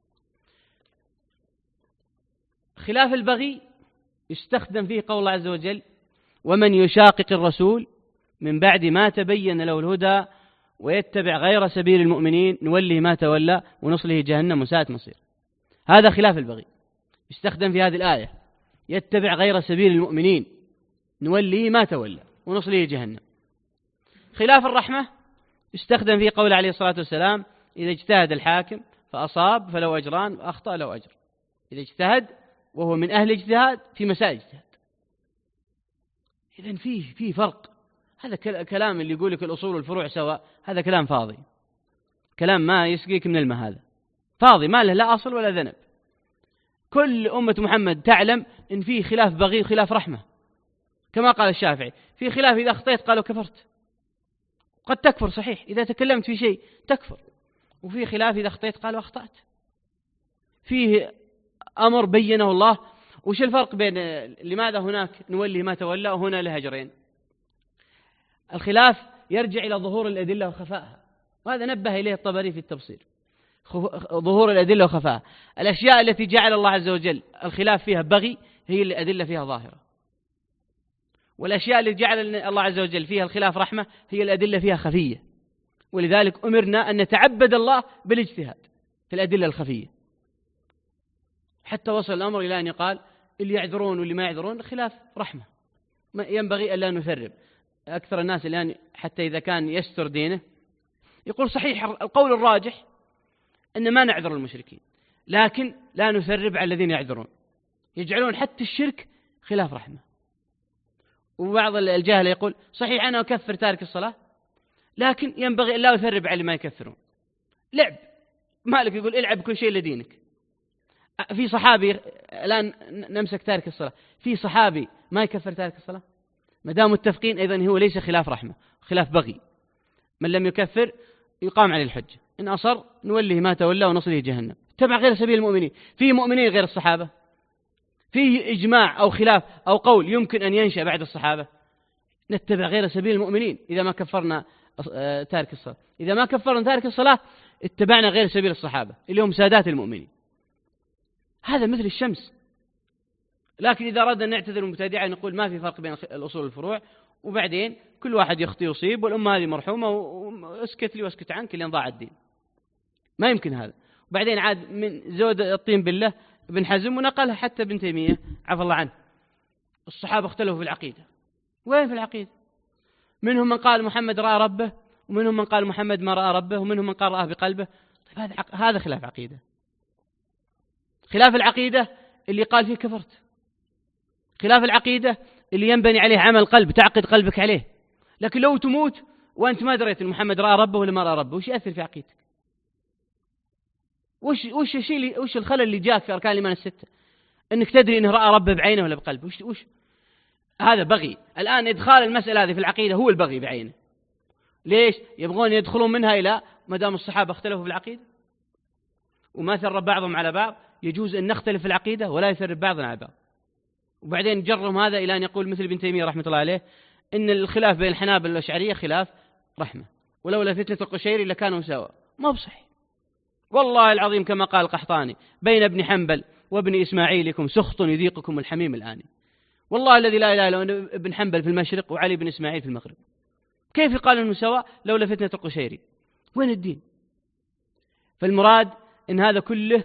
خلاف البغي يستخدم فيه قول الله عز وجل ومن يشاقق الرسول من بعد ما تبين له الهدى ويتبع غير سبيل المؤمنين نوله ما تولى ونصله جهنم وساءت مصير. هذا خلاف البغي يستخدم في هذه الآية، يتبع غير سبيل المؤمنين نوله ما تولى ونصله جهنم. خلاف الرحمة يستخدم في قول عليه الصلاة والسلام إذا اجتهد الحاكم فأصاب فله أجران وأخطأ له أجر، إذا اجتهد وهو من أهل الاجتهاد في مسائل اجتهاد. إذن فيه فيه فرق. هذا كلام اللي يقول لك الأصول والفروع سواء، هذا كلام فاضي، كلام ما يسقيك من الماء، هذا فاضي ما له لا أصل ولا ذنب. كل أمة محمد تعلم إن فيه خلاف بغي وخلاف رحمة، كما قال الشافعي في خلاف إذا أخطيت قالوا كفرت، قد تكفر صحيح إذا تكلمت في شيء تكفر، وفي خلاف إذا أخطيت قالوا أخطأت. فيه أمر بينه الله. وش الفرق بين لماذا هناك نولي ما تولى وهنا لهجرين؟ الخلاف يرجع إلى ظهور الأدلة وخفائها، وهذا نبه إليه الطبري في التبصير، ظهور الأدلة وخفائها. الأشياء التي جعل الله عز وجل الخلاف فيها بغي هي الأدلة فيها ظاهرة، والأشياء التي جعل الله عز وجل فيها الخلاف رحمة هي الأدلة فيها خفية. ولذلك أمرنا أن نتعبد الله بالاجتهاد في الأدلة الخفية، حتى وصل الأمر إلى أن يقال اللي يعذرون واللي ما يعذرون خلاف رحمة، ينبغي ألا نثرب. أكثر الناس الآن حتى إذا كان يستر دينه يقول صحيح القول الراجح أن ما نعذر المشركين، لكن لا نثرب على الذين يعذرون، يجعلون حتى الشرك خلاف رحمة. وبعض الجاهل يقول صحيح أنا أكفر تارك الصلاة، لكن ينبغي أن لا أثرب على ما يكفرون. لعب مالك يقول العب كل شيء لدينك. في صحابي الآن نمسك تارك الصلاة، في صحابي ما يكفر تارك الصلاة؟ ما دام متفقين إذن هو ليس خلاف رحمة، خلاف بغي. من لم يكفر يقام عليه الحج، إن أصر نوله ما تولى ونصله جهنم. تبع غير سبيل المؤمنين. في مؤمنين غير الصحابة؟ فيه إجماع أو خلاف أو قول يمكن أن ينشأ بعد الصحابة؟ نتبع غير سبيل المؤمنين إذا ما كفرنا تارك الصلاة. إذا ما كفرنا تارك الصلاة اتبعنا غير سبيل الصحابة اللي هم سادات المؤمنين. هذا مثل الشمس. لكن إذا أردنا أن نعتذر المبتدعة نقول ما في فرق بين الأصول والفروع، وبعدين كل واحد يخطي ويصيب والأمة هذه مرحومة واسكت لي واسكت عنك لأن ضاع الدين. ما يمكن هذا. وبعدين عاد من زود الطين بالله ابن حزم ونقلها حتى ابن تيمية عفى الله عنه. الصحابة اختلفوا في العقيدة. وين في العقيدة؟ منهم من قال محمد رأى ربه، ومنهم من قال محمد ما رأى ربه، ومنهم من قال رآه بقلبه. طيب هذا هذا خلاف عقيدة. خلاف العقيدة اللي قال فيه كفرت. خلاف العقيدة اللي ينبني عليه عمل قلب تعقد قلبك عليه. لكن لو تموت وأنت ما دريت إن محمد رأى ربه ولا ما رأى ربه، وش يأثر في عقيدتك؟ وش وش الشيء وش الخلل اللي جاك في أركان الإيمان الستة؟ إنك تدري إنه رأى ربه بعينه ولا بقلبه. وش وش هذا بغي. الآن إدخال المسألة هذه في العقيدة هو البغي بعينه. ليش؟ يبغون يدخلون منها إلى ما دام الصحابة اختلفوا في العقيدة وما ثرب بعضهم على بعض، يجوز أن نختلف في العقيدة ولا يثرب بعضنا على بعض. وبعدين جرهم هذا إلى أن يقول مثل ابن تيمية رحمة الله عليه إن الخلاف بين الحنابلة والأشعرية خلاف رحمة، ولولا فتنة القشيري لكانوا سواء. ما بصحيح والله العظيم، كما قال القحطاني بين ابن حنبل وابن إسماعيلكم سخط يذيقكم الحميم الآن. والله الذي لا إله إلا هو ابن حنبل في المشرق وعلي بن إسماعيل في المغرب. كيف يقال أنه سواء لولا فتنة القشيري؟ وين الدين؟ فالمراد إن هذا كله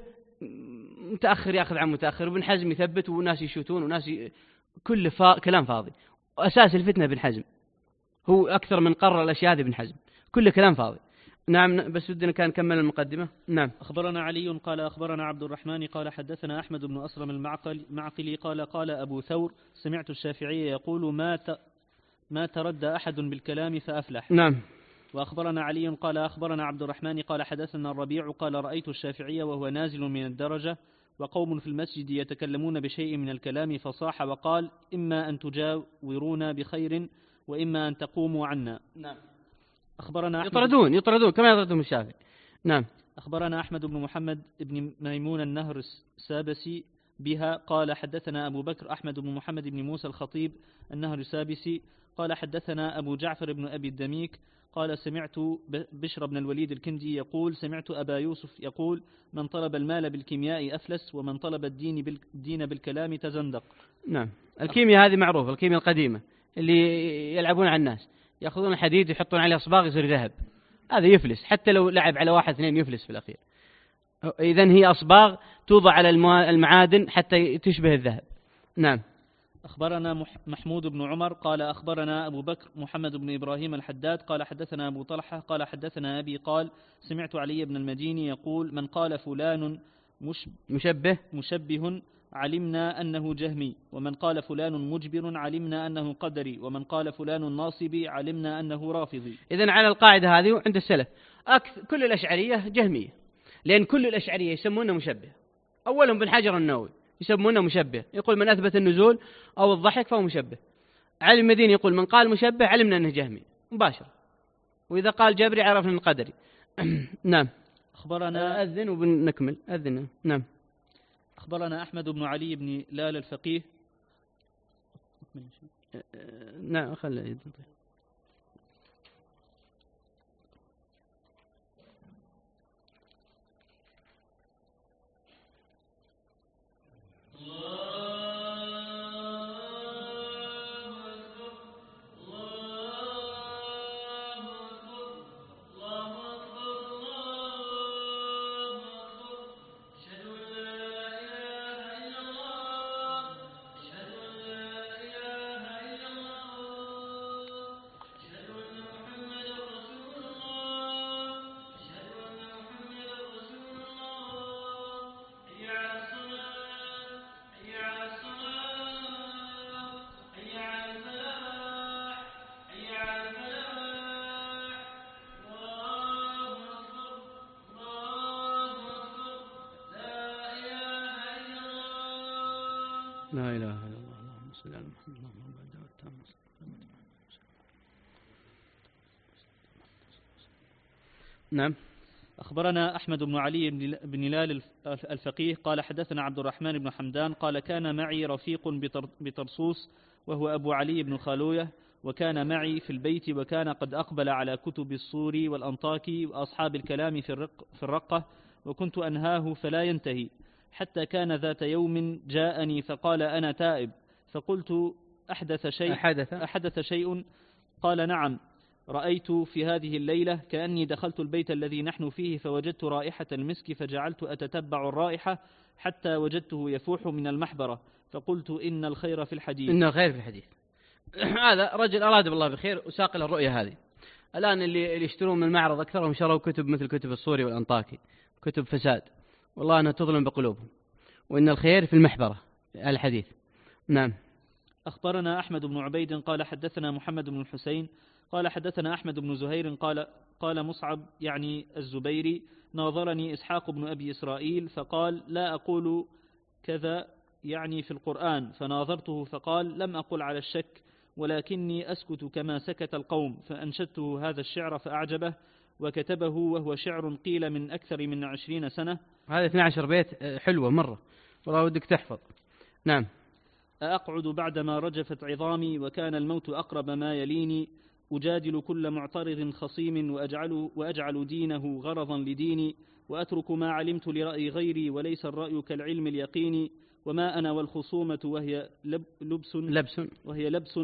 متأخر يأخذ عن متأخر، وابن حزم يثبت وناس يشوتون وناس ي... كل فا... كلام فاضي. وأساس الفتنة ابن حزم هو أكثر من قرر الأشياء هذه ابن حزم، كل كلام فاضي. نعم بس بدنا كان نكمل المقدمة. نعم. أخبرنا علي قال أخبرنا عبد الرحمن قال حدثنا أحمد بن أسرم المعقل معقلي قال قال أبو ثور سمعت الشافعي يقول ما ت... ما تردى أحد بالكلام فأفلح. نعم. وأخبرنا علي قال أخبرنا عبد الرحمن قال حدثنا الربيع قال رأيت الشافعي وهو نازل من الدرجة وقوم في المسجد يتكلمون بشيء من الكلام فصاح وقال إما أن تجاورونا بخير وإما أن تقوموا عنا. نعم. أخبرنا يطردون يطردون كما يطردون الشافعي. نعم. أخبرنا أحمد بن محمد بن ميمون النهر السابسي بها قال حدثنا أبو بكر أحمد بن محمد بن موسى الخطيب النهر السابسي قال حدثنا أبو جعفر بن أبي الدميك قال سمعت بشر بن الوليد الكندي يقول سمعت أبا يوسف يقول من طلب المال بالكيمياء أفلس ومن طلب الدين الدين بالكلام تزندق. نعم. الكيمياء هذه معروفة، الكيمياء القديمة اللي يلعبون على الناس، يأخذون الحديد يحطون عليه أصباغ يصير ذهب، هذا يفلس. حتى لو لعب على واحد اثنين يفلس في الأخير. إذن هي أصباغ توضع على المعادن حتى تشبه الذهب. نعم. أخبرنا محمود بن عمر قال أخبرنا أبو بكر محمد بن إبراهيم الحداد قال حدثنا أبو طلحة قال حدثنا أبي قال سمعت علي بن المديني يقول من قال فلان مش مشبه مشبه علمنا أنه جهمي، ومن قال فلان مجبر علمنا أنه قدري، ومن قال فلان ناصبي علمنا أنه رافضي. إذن على القاعدة هذه عند السلف أكثر كل الأشعرية جهمية، لأن كل الأشعرية يسمونه مشبه. أولهم بن حجر النووي يسمونه مشبه، يقول من أثبت النزول أو الضحك فهو مشبه. علي المديني يقول من قال مشبه علمنا أنه جهمي مباشرة، وإذا قال جبري عرفنا أنه قدري. نعم. أخبرنا أذن وبنكمل أذن. نعم. أخبرنا أحمد بن علي بن لال الفقيه. نعم خلي. لا إله إلا الله اللهم صل على محمد اللهم بعد والتام. نعم. أخبرنا أحمد بن علي بن لال الفقيه قال حدثنا عبد الرحمن بن حمدان قال كان معي رفيق بطرسوس وهو أبو علي بن خالوية، وكان معي في البيت، وكان قد أقبل على كتب الصوري والأنطاكي وأصحاب الكلام في, الرق في الرقة، وكنت أنهاه فلا ينتهي، حتى كان ذات يوم جاءني فقال أنا تائب، فقلت أحدث شيء أحدث, أحدث شيء؟ قال نعم، رأيت في هذه الليلة كأني دخلت البيت الذي نحن فيه فوجدت رائحة المسك، فجعلت أتتبع الرائحة حتى وجدته يفوح من المحبرة، فقلت إن الخير في الحديث. إن الخير في الحديث. هذا رجل أراد بالله بخير وساق له الرؤية هذه. الآن اللي اللي يشترون من المعرض أكثرهم شروا كتب مثل كتب الصوري والأنطاكي، كتب فساد، والله أنها تظلم بقلوبهم، وإن الخير في المحبرة الحديث. نعم. أخبرنا أحمد بن عبيد قال حدثنا محمد بن الحسين قال حدثنا أحمد بن زهير قال قال مصعب يعني الزبيري ناظرني إسحاق بن أبي إسرائيل فقال لا أقول كذا يعني في القرآن، فناظرته فقال لم أقل على الشك ولكني أسكت كما سكت القوم، فأنشدته هذا الشعر فأعجبه وكتبه، وهو شعر قيل من أكثر من عشرين سنة. هذا اثني عشر بيت حلوة مرة، والله ودك تحفظ. نعم. أقعد بعدما رجفت عظامي وكان الموت أقرب ما يليني، أجادل كل معترض خصيم وأجعل, وأجعل دينه غرضا لديني، وأترك ما علمت لرأي غيري وليس الرأي كالعلم اليقيني، وما أنا والخصومة وهي لب لبس, لبس وهي لبس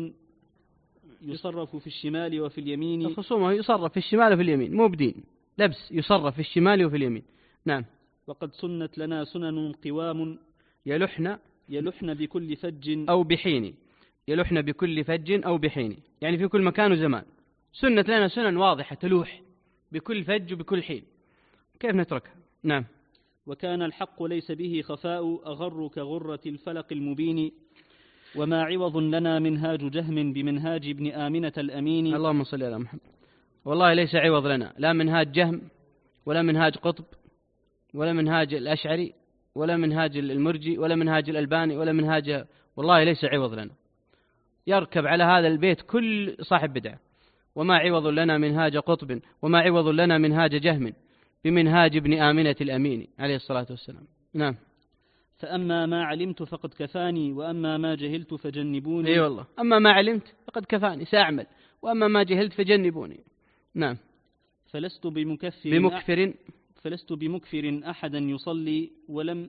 يصرف في الشمال وفي اليمين. الخصومة يصرف في الشمال وفي اليمين، مو بدين، لبس يصرف في الشمال وفي اليمين. نعم. وقد سنت لنا سنن قوام يلحن يلحن بكل فج أو بحين، يلحن بكل فج أو بحين، يعني في كل مكان وزمان. سنت لنا سنن واضحة تلوح بكل فج وبكل حين، كيف نتركها؟ نعم. وكان الحق ليس به خفاء أغر كغرة الفلق المبين، وما عوض لنا منهاج جهم بمنهاج ابن آمنة الأمين. اللهم صل على محمد. والله ليس عوض لنا لا منهاج جهم ولا منهاج قطب ولا منهاج الأشعري ولا منهاج المرجي ولا منهاج الألباني ولا منهاج، والله ليس عوض لنا. يركب على هذا البيت كل صاحب بدعة. وما عوض لنا منهاج قطب وما عوض لنا منهاج جهم بمنهاج ابن آمنة الأمين عليه الصلاة والسلام. نعم. فأما ما علمت فقد كفاني وأما ما جهلت فجنبوني. اي والله، أما ما علمت فقد كفاني سأعمل، وأما ما جهلت فجنبوني. نعم. فلست بمكفر بمكفر فلست بمكفر أحدا يصلي ولم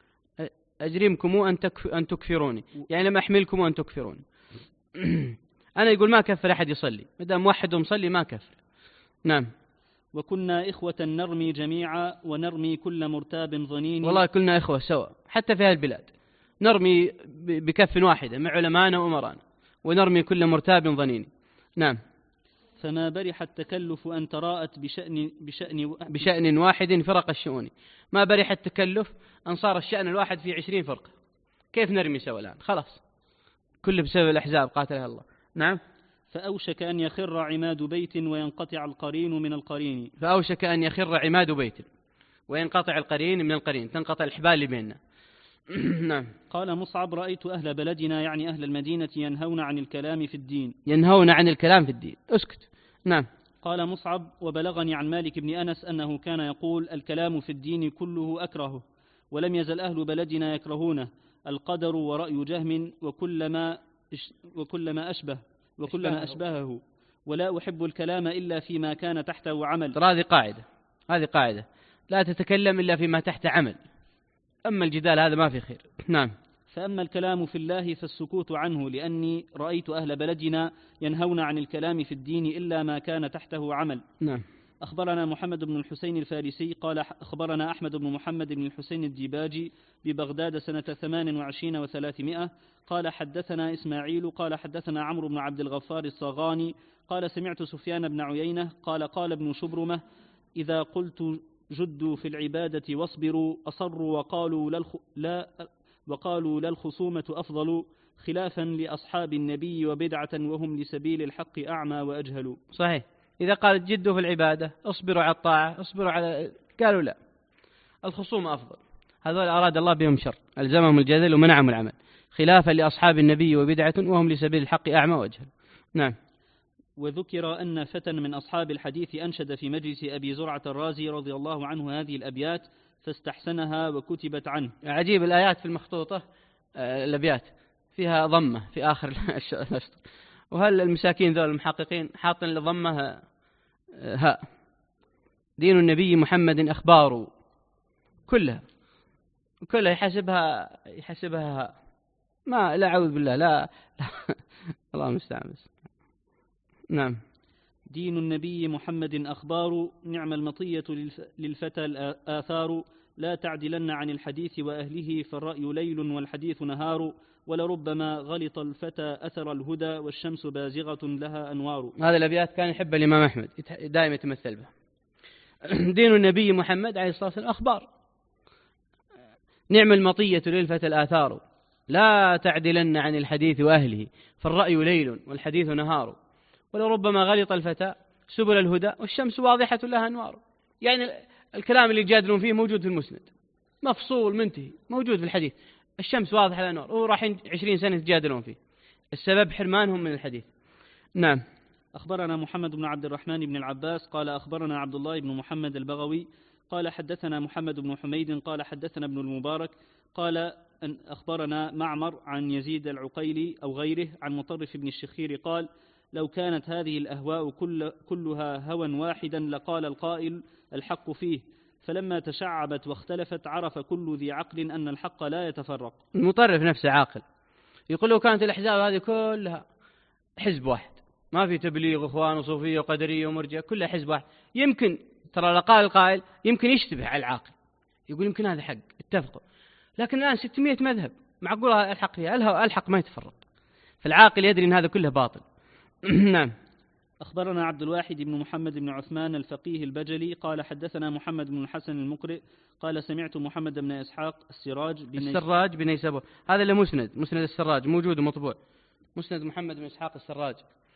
أجرمكم أن, تكف أن تكفروني، يعني لم أحملكم أن تكفروني. أنا يقول ما كفر أحد يصلي، مدام موحد ومصلي ما كفر. نعم. وكنا إخوة نرمي جميعا ونرمي كل مرتاب ظنين. والله كلنا إخوة سوا حتى في هذه البلاد، نرمي بكف واحدة مع علمانا وأمرانا، ونرمي كل مرتاب ظنين. نعم. فما برح التكلف أن تراءت بشأن, بشأن, بشأن واحد فرق الشؤون. ما برح التكلف أن صار الشأن الواحد في عشرين فرقة. كيف نرمي سوا الآن؟ خلاص كله بسبب الأحزاب قاتلها الله. نعم. فأوشك أن يخر عماد بيت وينقطع القرين من القرين. فأوشك أن يخر عماد بيت وينقطع القرين من القرين، تنقطع الحبال اللي بيننا. نعم. قال مصعب: رأيت أهل بلدنا يعني أهل المدينة ينهون عن الكلام في الدين. ينهون عن الكلام في الدين. اسكت. نعم. قال مصعب: وبلغني عن مالك بن أنس أنه كان يقول: الكلام في الدين كله أكرهه، ولم يزل أهل بلدنا يكرهونه، القدر ورأي جهم وكلما وكلما أشبه وكلما أشبهه، ولا أحب الكلام إلا فيما كان تحته عمل. ترى هذه قاعدة، هذه قاعدة، لا تتكلم إلا فيما تحت عمل، أما الجدال هذا ما في خير. نعم. فأما الكلام في الله فالسكوت عنه، لأني رأيت أهل بلدنا ينهون عن الكلام في الدين إلا ما كان تحته عمل. نعم. أخبرنا محمد بن الحسين الفارسي قال أخبرنا أحمد بن محمد بن الحسين الديباجي ببغداد سنة ثمان وعشرين وثلاثمائة قال حدثنا إسماعيل قال حدثنا عمرو بن عبد الغفار الصغاني قال سمعت سفيان بن عيينة قال قال ابن شبرمة: إذا قلت جدوا في العبادة واصبروا أصروا وقالوا للخ... لا وقالوا للخصومة أفضل، خلافا لأصحاب النبي وبدعة وهم لسبيل الحق أعمى وأجهل. صحيح. إذا قالت جدوا في العبادة، اصبروا على الطاعة، اصبروا على، قالوا لا، الخصوم أفضل، هذول أراد الله بهم شر، ألزمهم الجدل ومنعهم العمل، خلافا لأصحاب النبي وبدعة وهم لسبيل الحق أعمى وأجهل. نعم. وذكر أن فتى من أصحاب الحديث أنشد في مجلس أبي زرعة الرازي رضي الله عنه هذه الأبيات فاستحسنها وكتبت عنه. عجيب الآيات في المخطوطة، الأبيات فيها ضمة في آخر الأسطر، وهل المساكين ذول المحققين حاطن لضمها هاء. دين النبي محمد أخبار كلها كلها يحسبها يحسبها هاء. ما لا أعوذ بالله، لا, لا. الله المستعان. نعم. دين النبي محمد أخبار، نعم المطية للفتى الآثار، لا تعدلن عن الحديث وأهله، فالرأي ليل والحديث نهار، ولربما غلط الفتى أثر الهدى، والشمس بازغة لها أنوار. هذا الأبيات كان يحب الإمام أحمد، دائما يتمثل به. دين النبي محمد عليه الصلاة والسلام أخبار، نعم المطية للفتى الآثار، لا تعدلن عن الحديث وأهله، فالرأي ليل والحديث نهار، ولربما غلط الفتى سبل الهدى، والشمس واضحة لها أنوار. يعني الكلام اللي يجادلون فيه موجود في المسند، مفصول منتهي، موجود في الحديث، الشمس واضحة لها أنوار، وراح عشرين سنة يتجادلون فيه، السبب حرمانهم من الحديث. نعم. أخبرنا محمد بن عبد الرحمن بن العباس قال أخبرنا عبد الله بن محمد البغوي قال حدثنا محمد بن حميد قال حدثنا ابن المبارك قال أن أخبرنا معمر عن يزيد العقيلي أو غيره عن مطرف بن الشخير قال: لو كانت هذه الأهواء كل كلها هوى واحدا لقال القائل الحق فيه، فلما تشعبت واختلفت عرف كل ذي عقل أن الحق لا يتفرق. المطرف نفسه عاقل، يقول لو كانت الأحزاب هذه كلها حزب واحد، ما في تبليغ إخوان وصوفية وقدرية ومرجع، كلها حزب واحد، يمكن ترى لقال القائل يمكن يشتبه على العاقل، يقول يمكن هذا حق، اتفقوا، لكن الآن ستمائة مذهب معقولة الحق فيها، الحق ما يتفرق، فالعاقل يدري أن هذا كله باطل. نعم. أخبرنا عبد الواحد بن محمد بن عثمان الفقيه البجلي قال حدثنا محمد بن الحسن المقرئ قال سمعت محمد بن إسحاق السراج بن السراج بن يسبه، هذا اللي مسند مسند السراج موجود ومطبوع، مسند محمد بن إسحاق السراج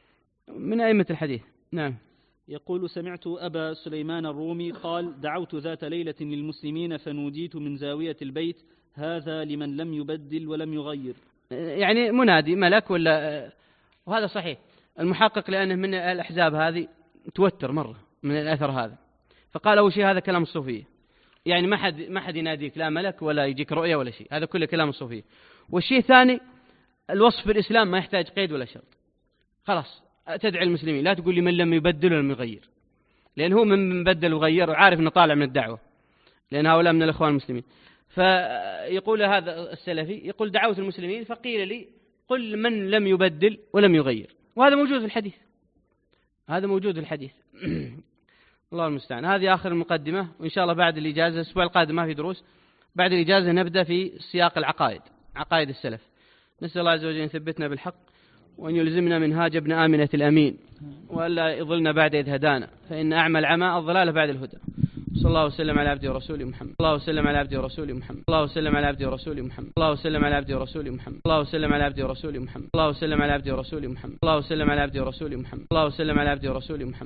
من أئمة الحديث. نعم. يقول سمعت أبا سليمان الرومي قال دعوت ذات ليلة للمسلمين فنوديت من زاوية البيت: هذا لمن لم يبدل ولم يغير. يعني منادي ملك ولا، وهذا صحيح. المحقق لأنه من الأحزاب هذه توتر مرة من الأثر هذا، فقال أول شيء هذا كلام الصوفية، يعني ما حد ما حد يناديك لا ملك ولا يجيك رؤية ولا شيء، هذا كله كلام الصوفية. والشيء الثاني الوصف في الإسلام ما يحتاج قيد ولا شرط، خلاص تدعي المسلمين، لا تقول لي من لم يبدل ولم يغير، لأن هو من بدل وغير وعارف أنه طالع من الدعوة، لأن هؤلاء من الإخوان المسلمين. فيقول هذا السلفي يقول دعوت المسلمين فقيل لي قل من لم يبدل ولم يغير، وهذا موجود في الحديث، هذا موجود في الحديث. الله المستعان. هذه آخر المقدمة، وإن شاء الله بعد الإجازة الأسبوع القادم ما في دروس، بعد الإجازة نبدأ في سياق العقائد، عقائد السلف. نسأل الله عز وجل أن يثبتنا بالحق وأن يلزمنا منهاج ابن آمنة الأمين، وألا يضلنا بعد إذ هدانا، فإن أعمى العمى الضلال بعد الهدى. صلى الله وسلم على عبده ورسوله محمد. الله وسلم على عبده ورسوله محمد. الله وسلم على عبده ورسوله محمد. الله وسلم على عبده ورسوله محمد. الله وسلم على عبده ورسوله محمد. الله وسلم على عبده ورسوله محمد. الله وسلم على عبده ورسوله محمد. الله وسلم على عبده ورسوله محمد.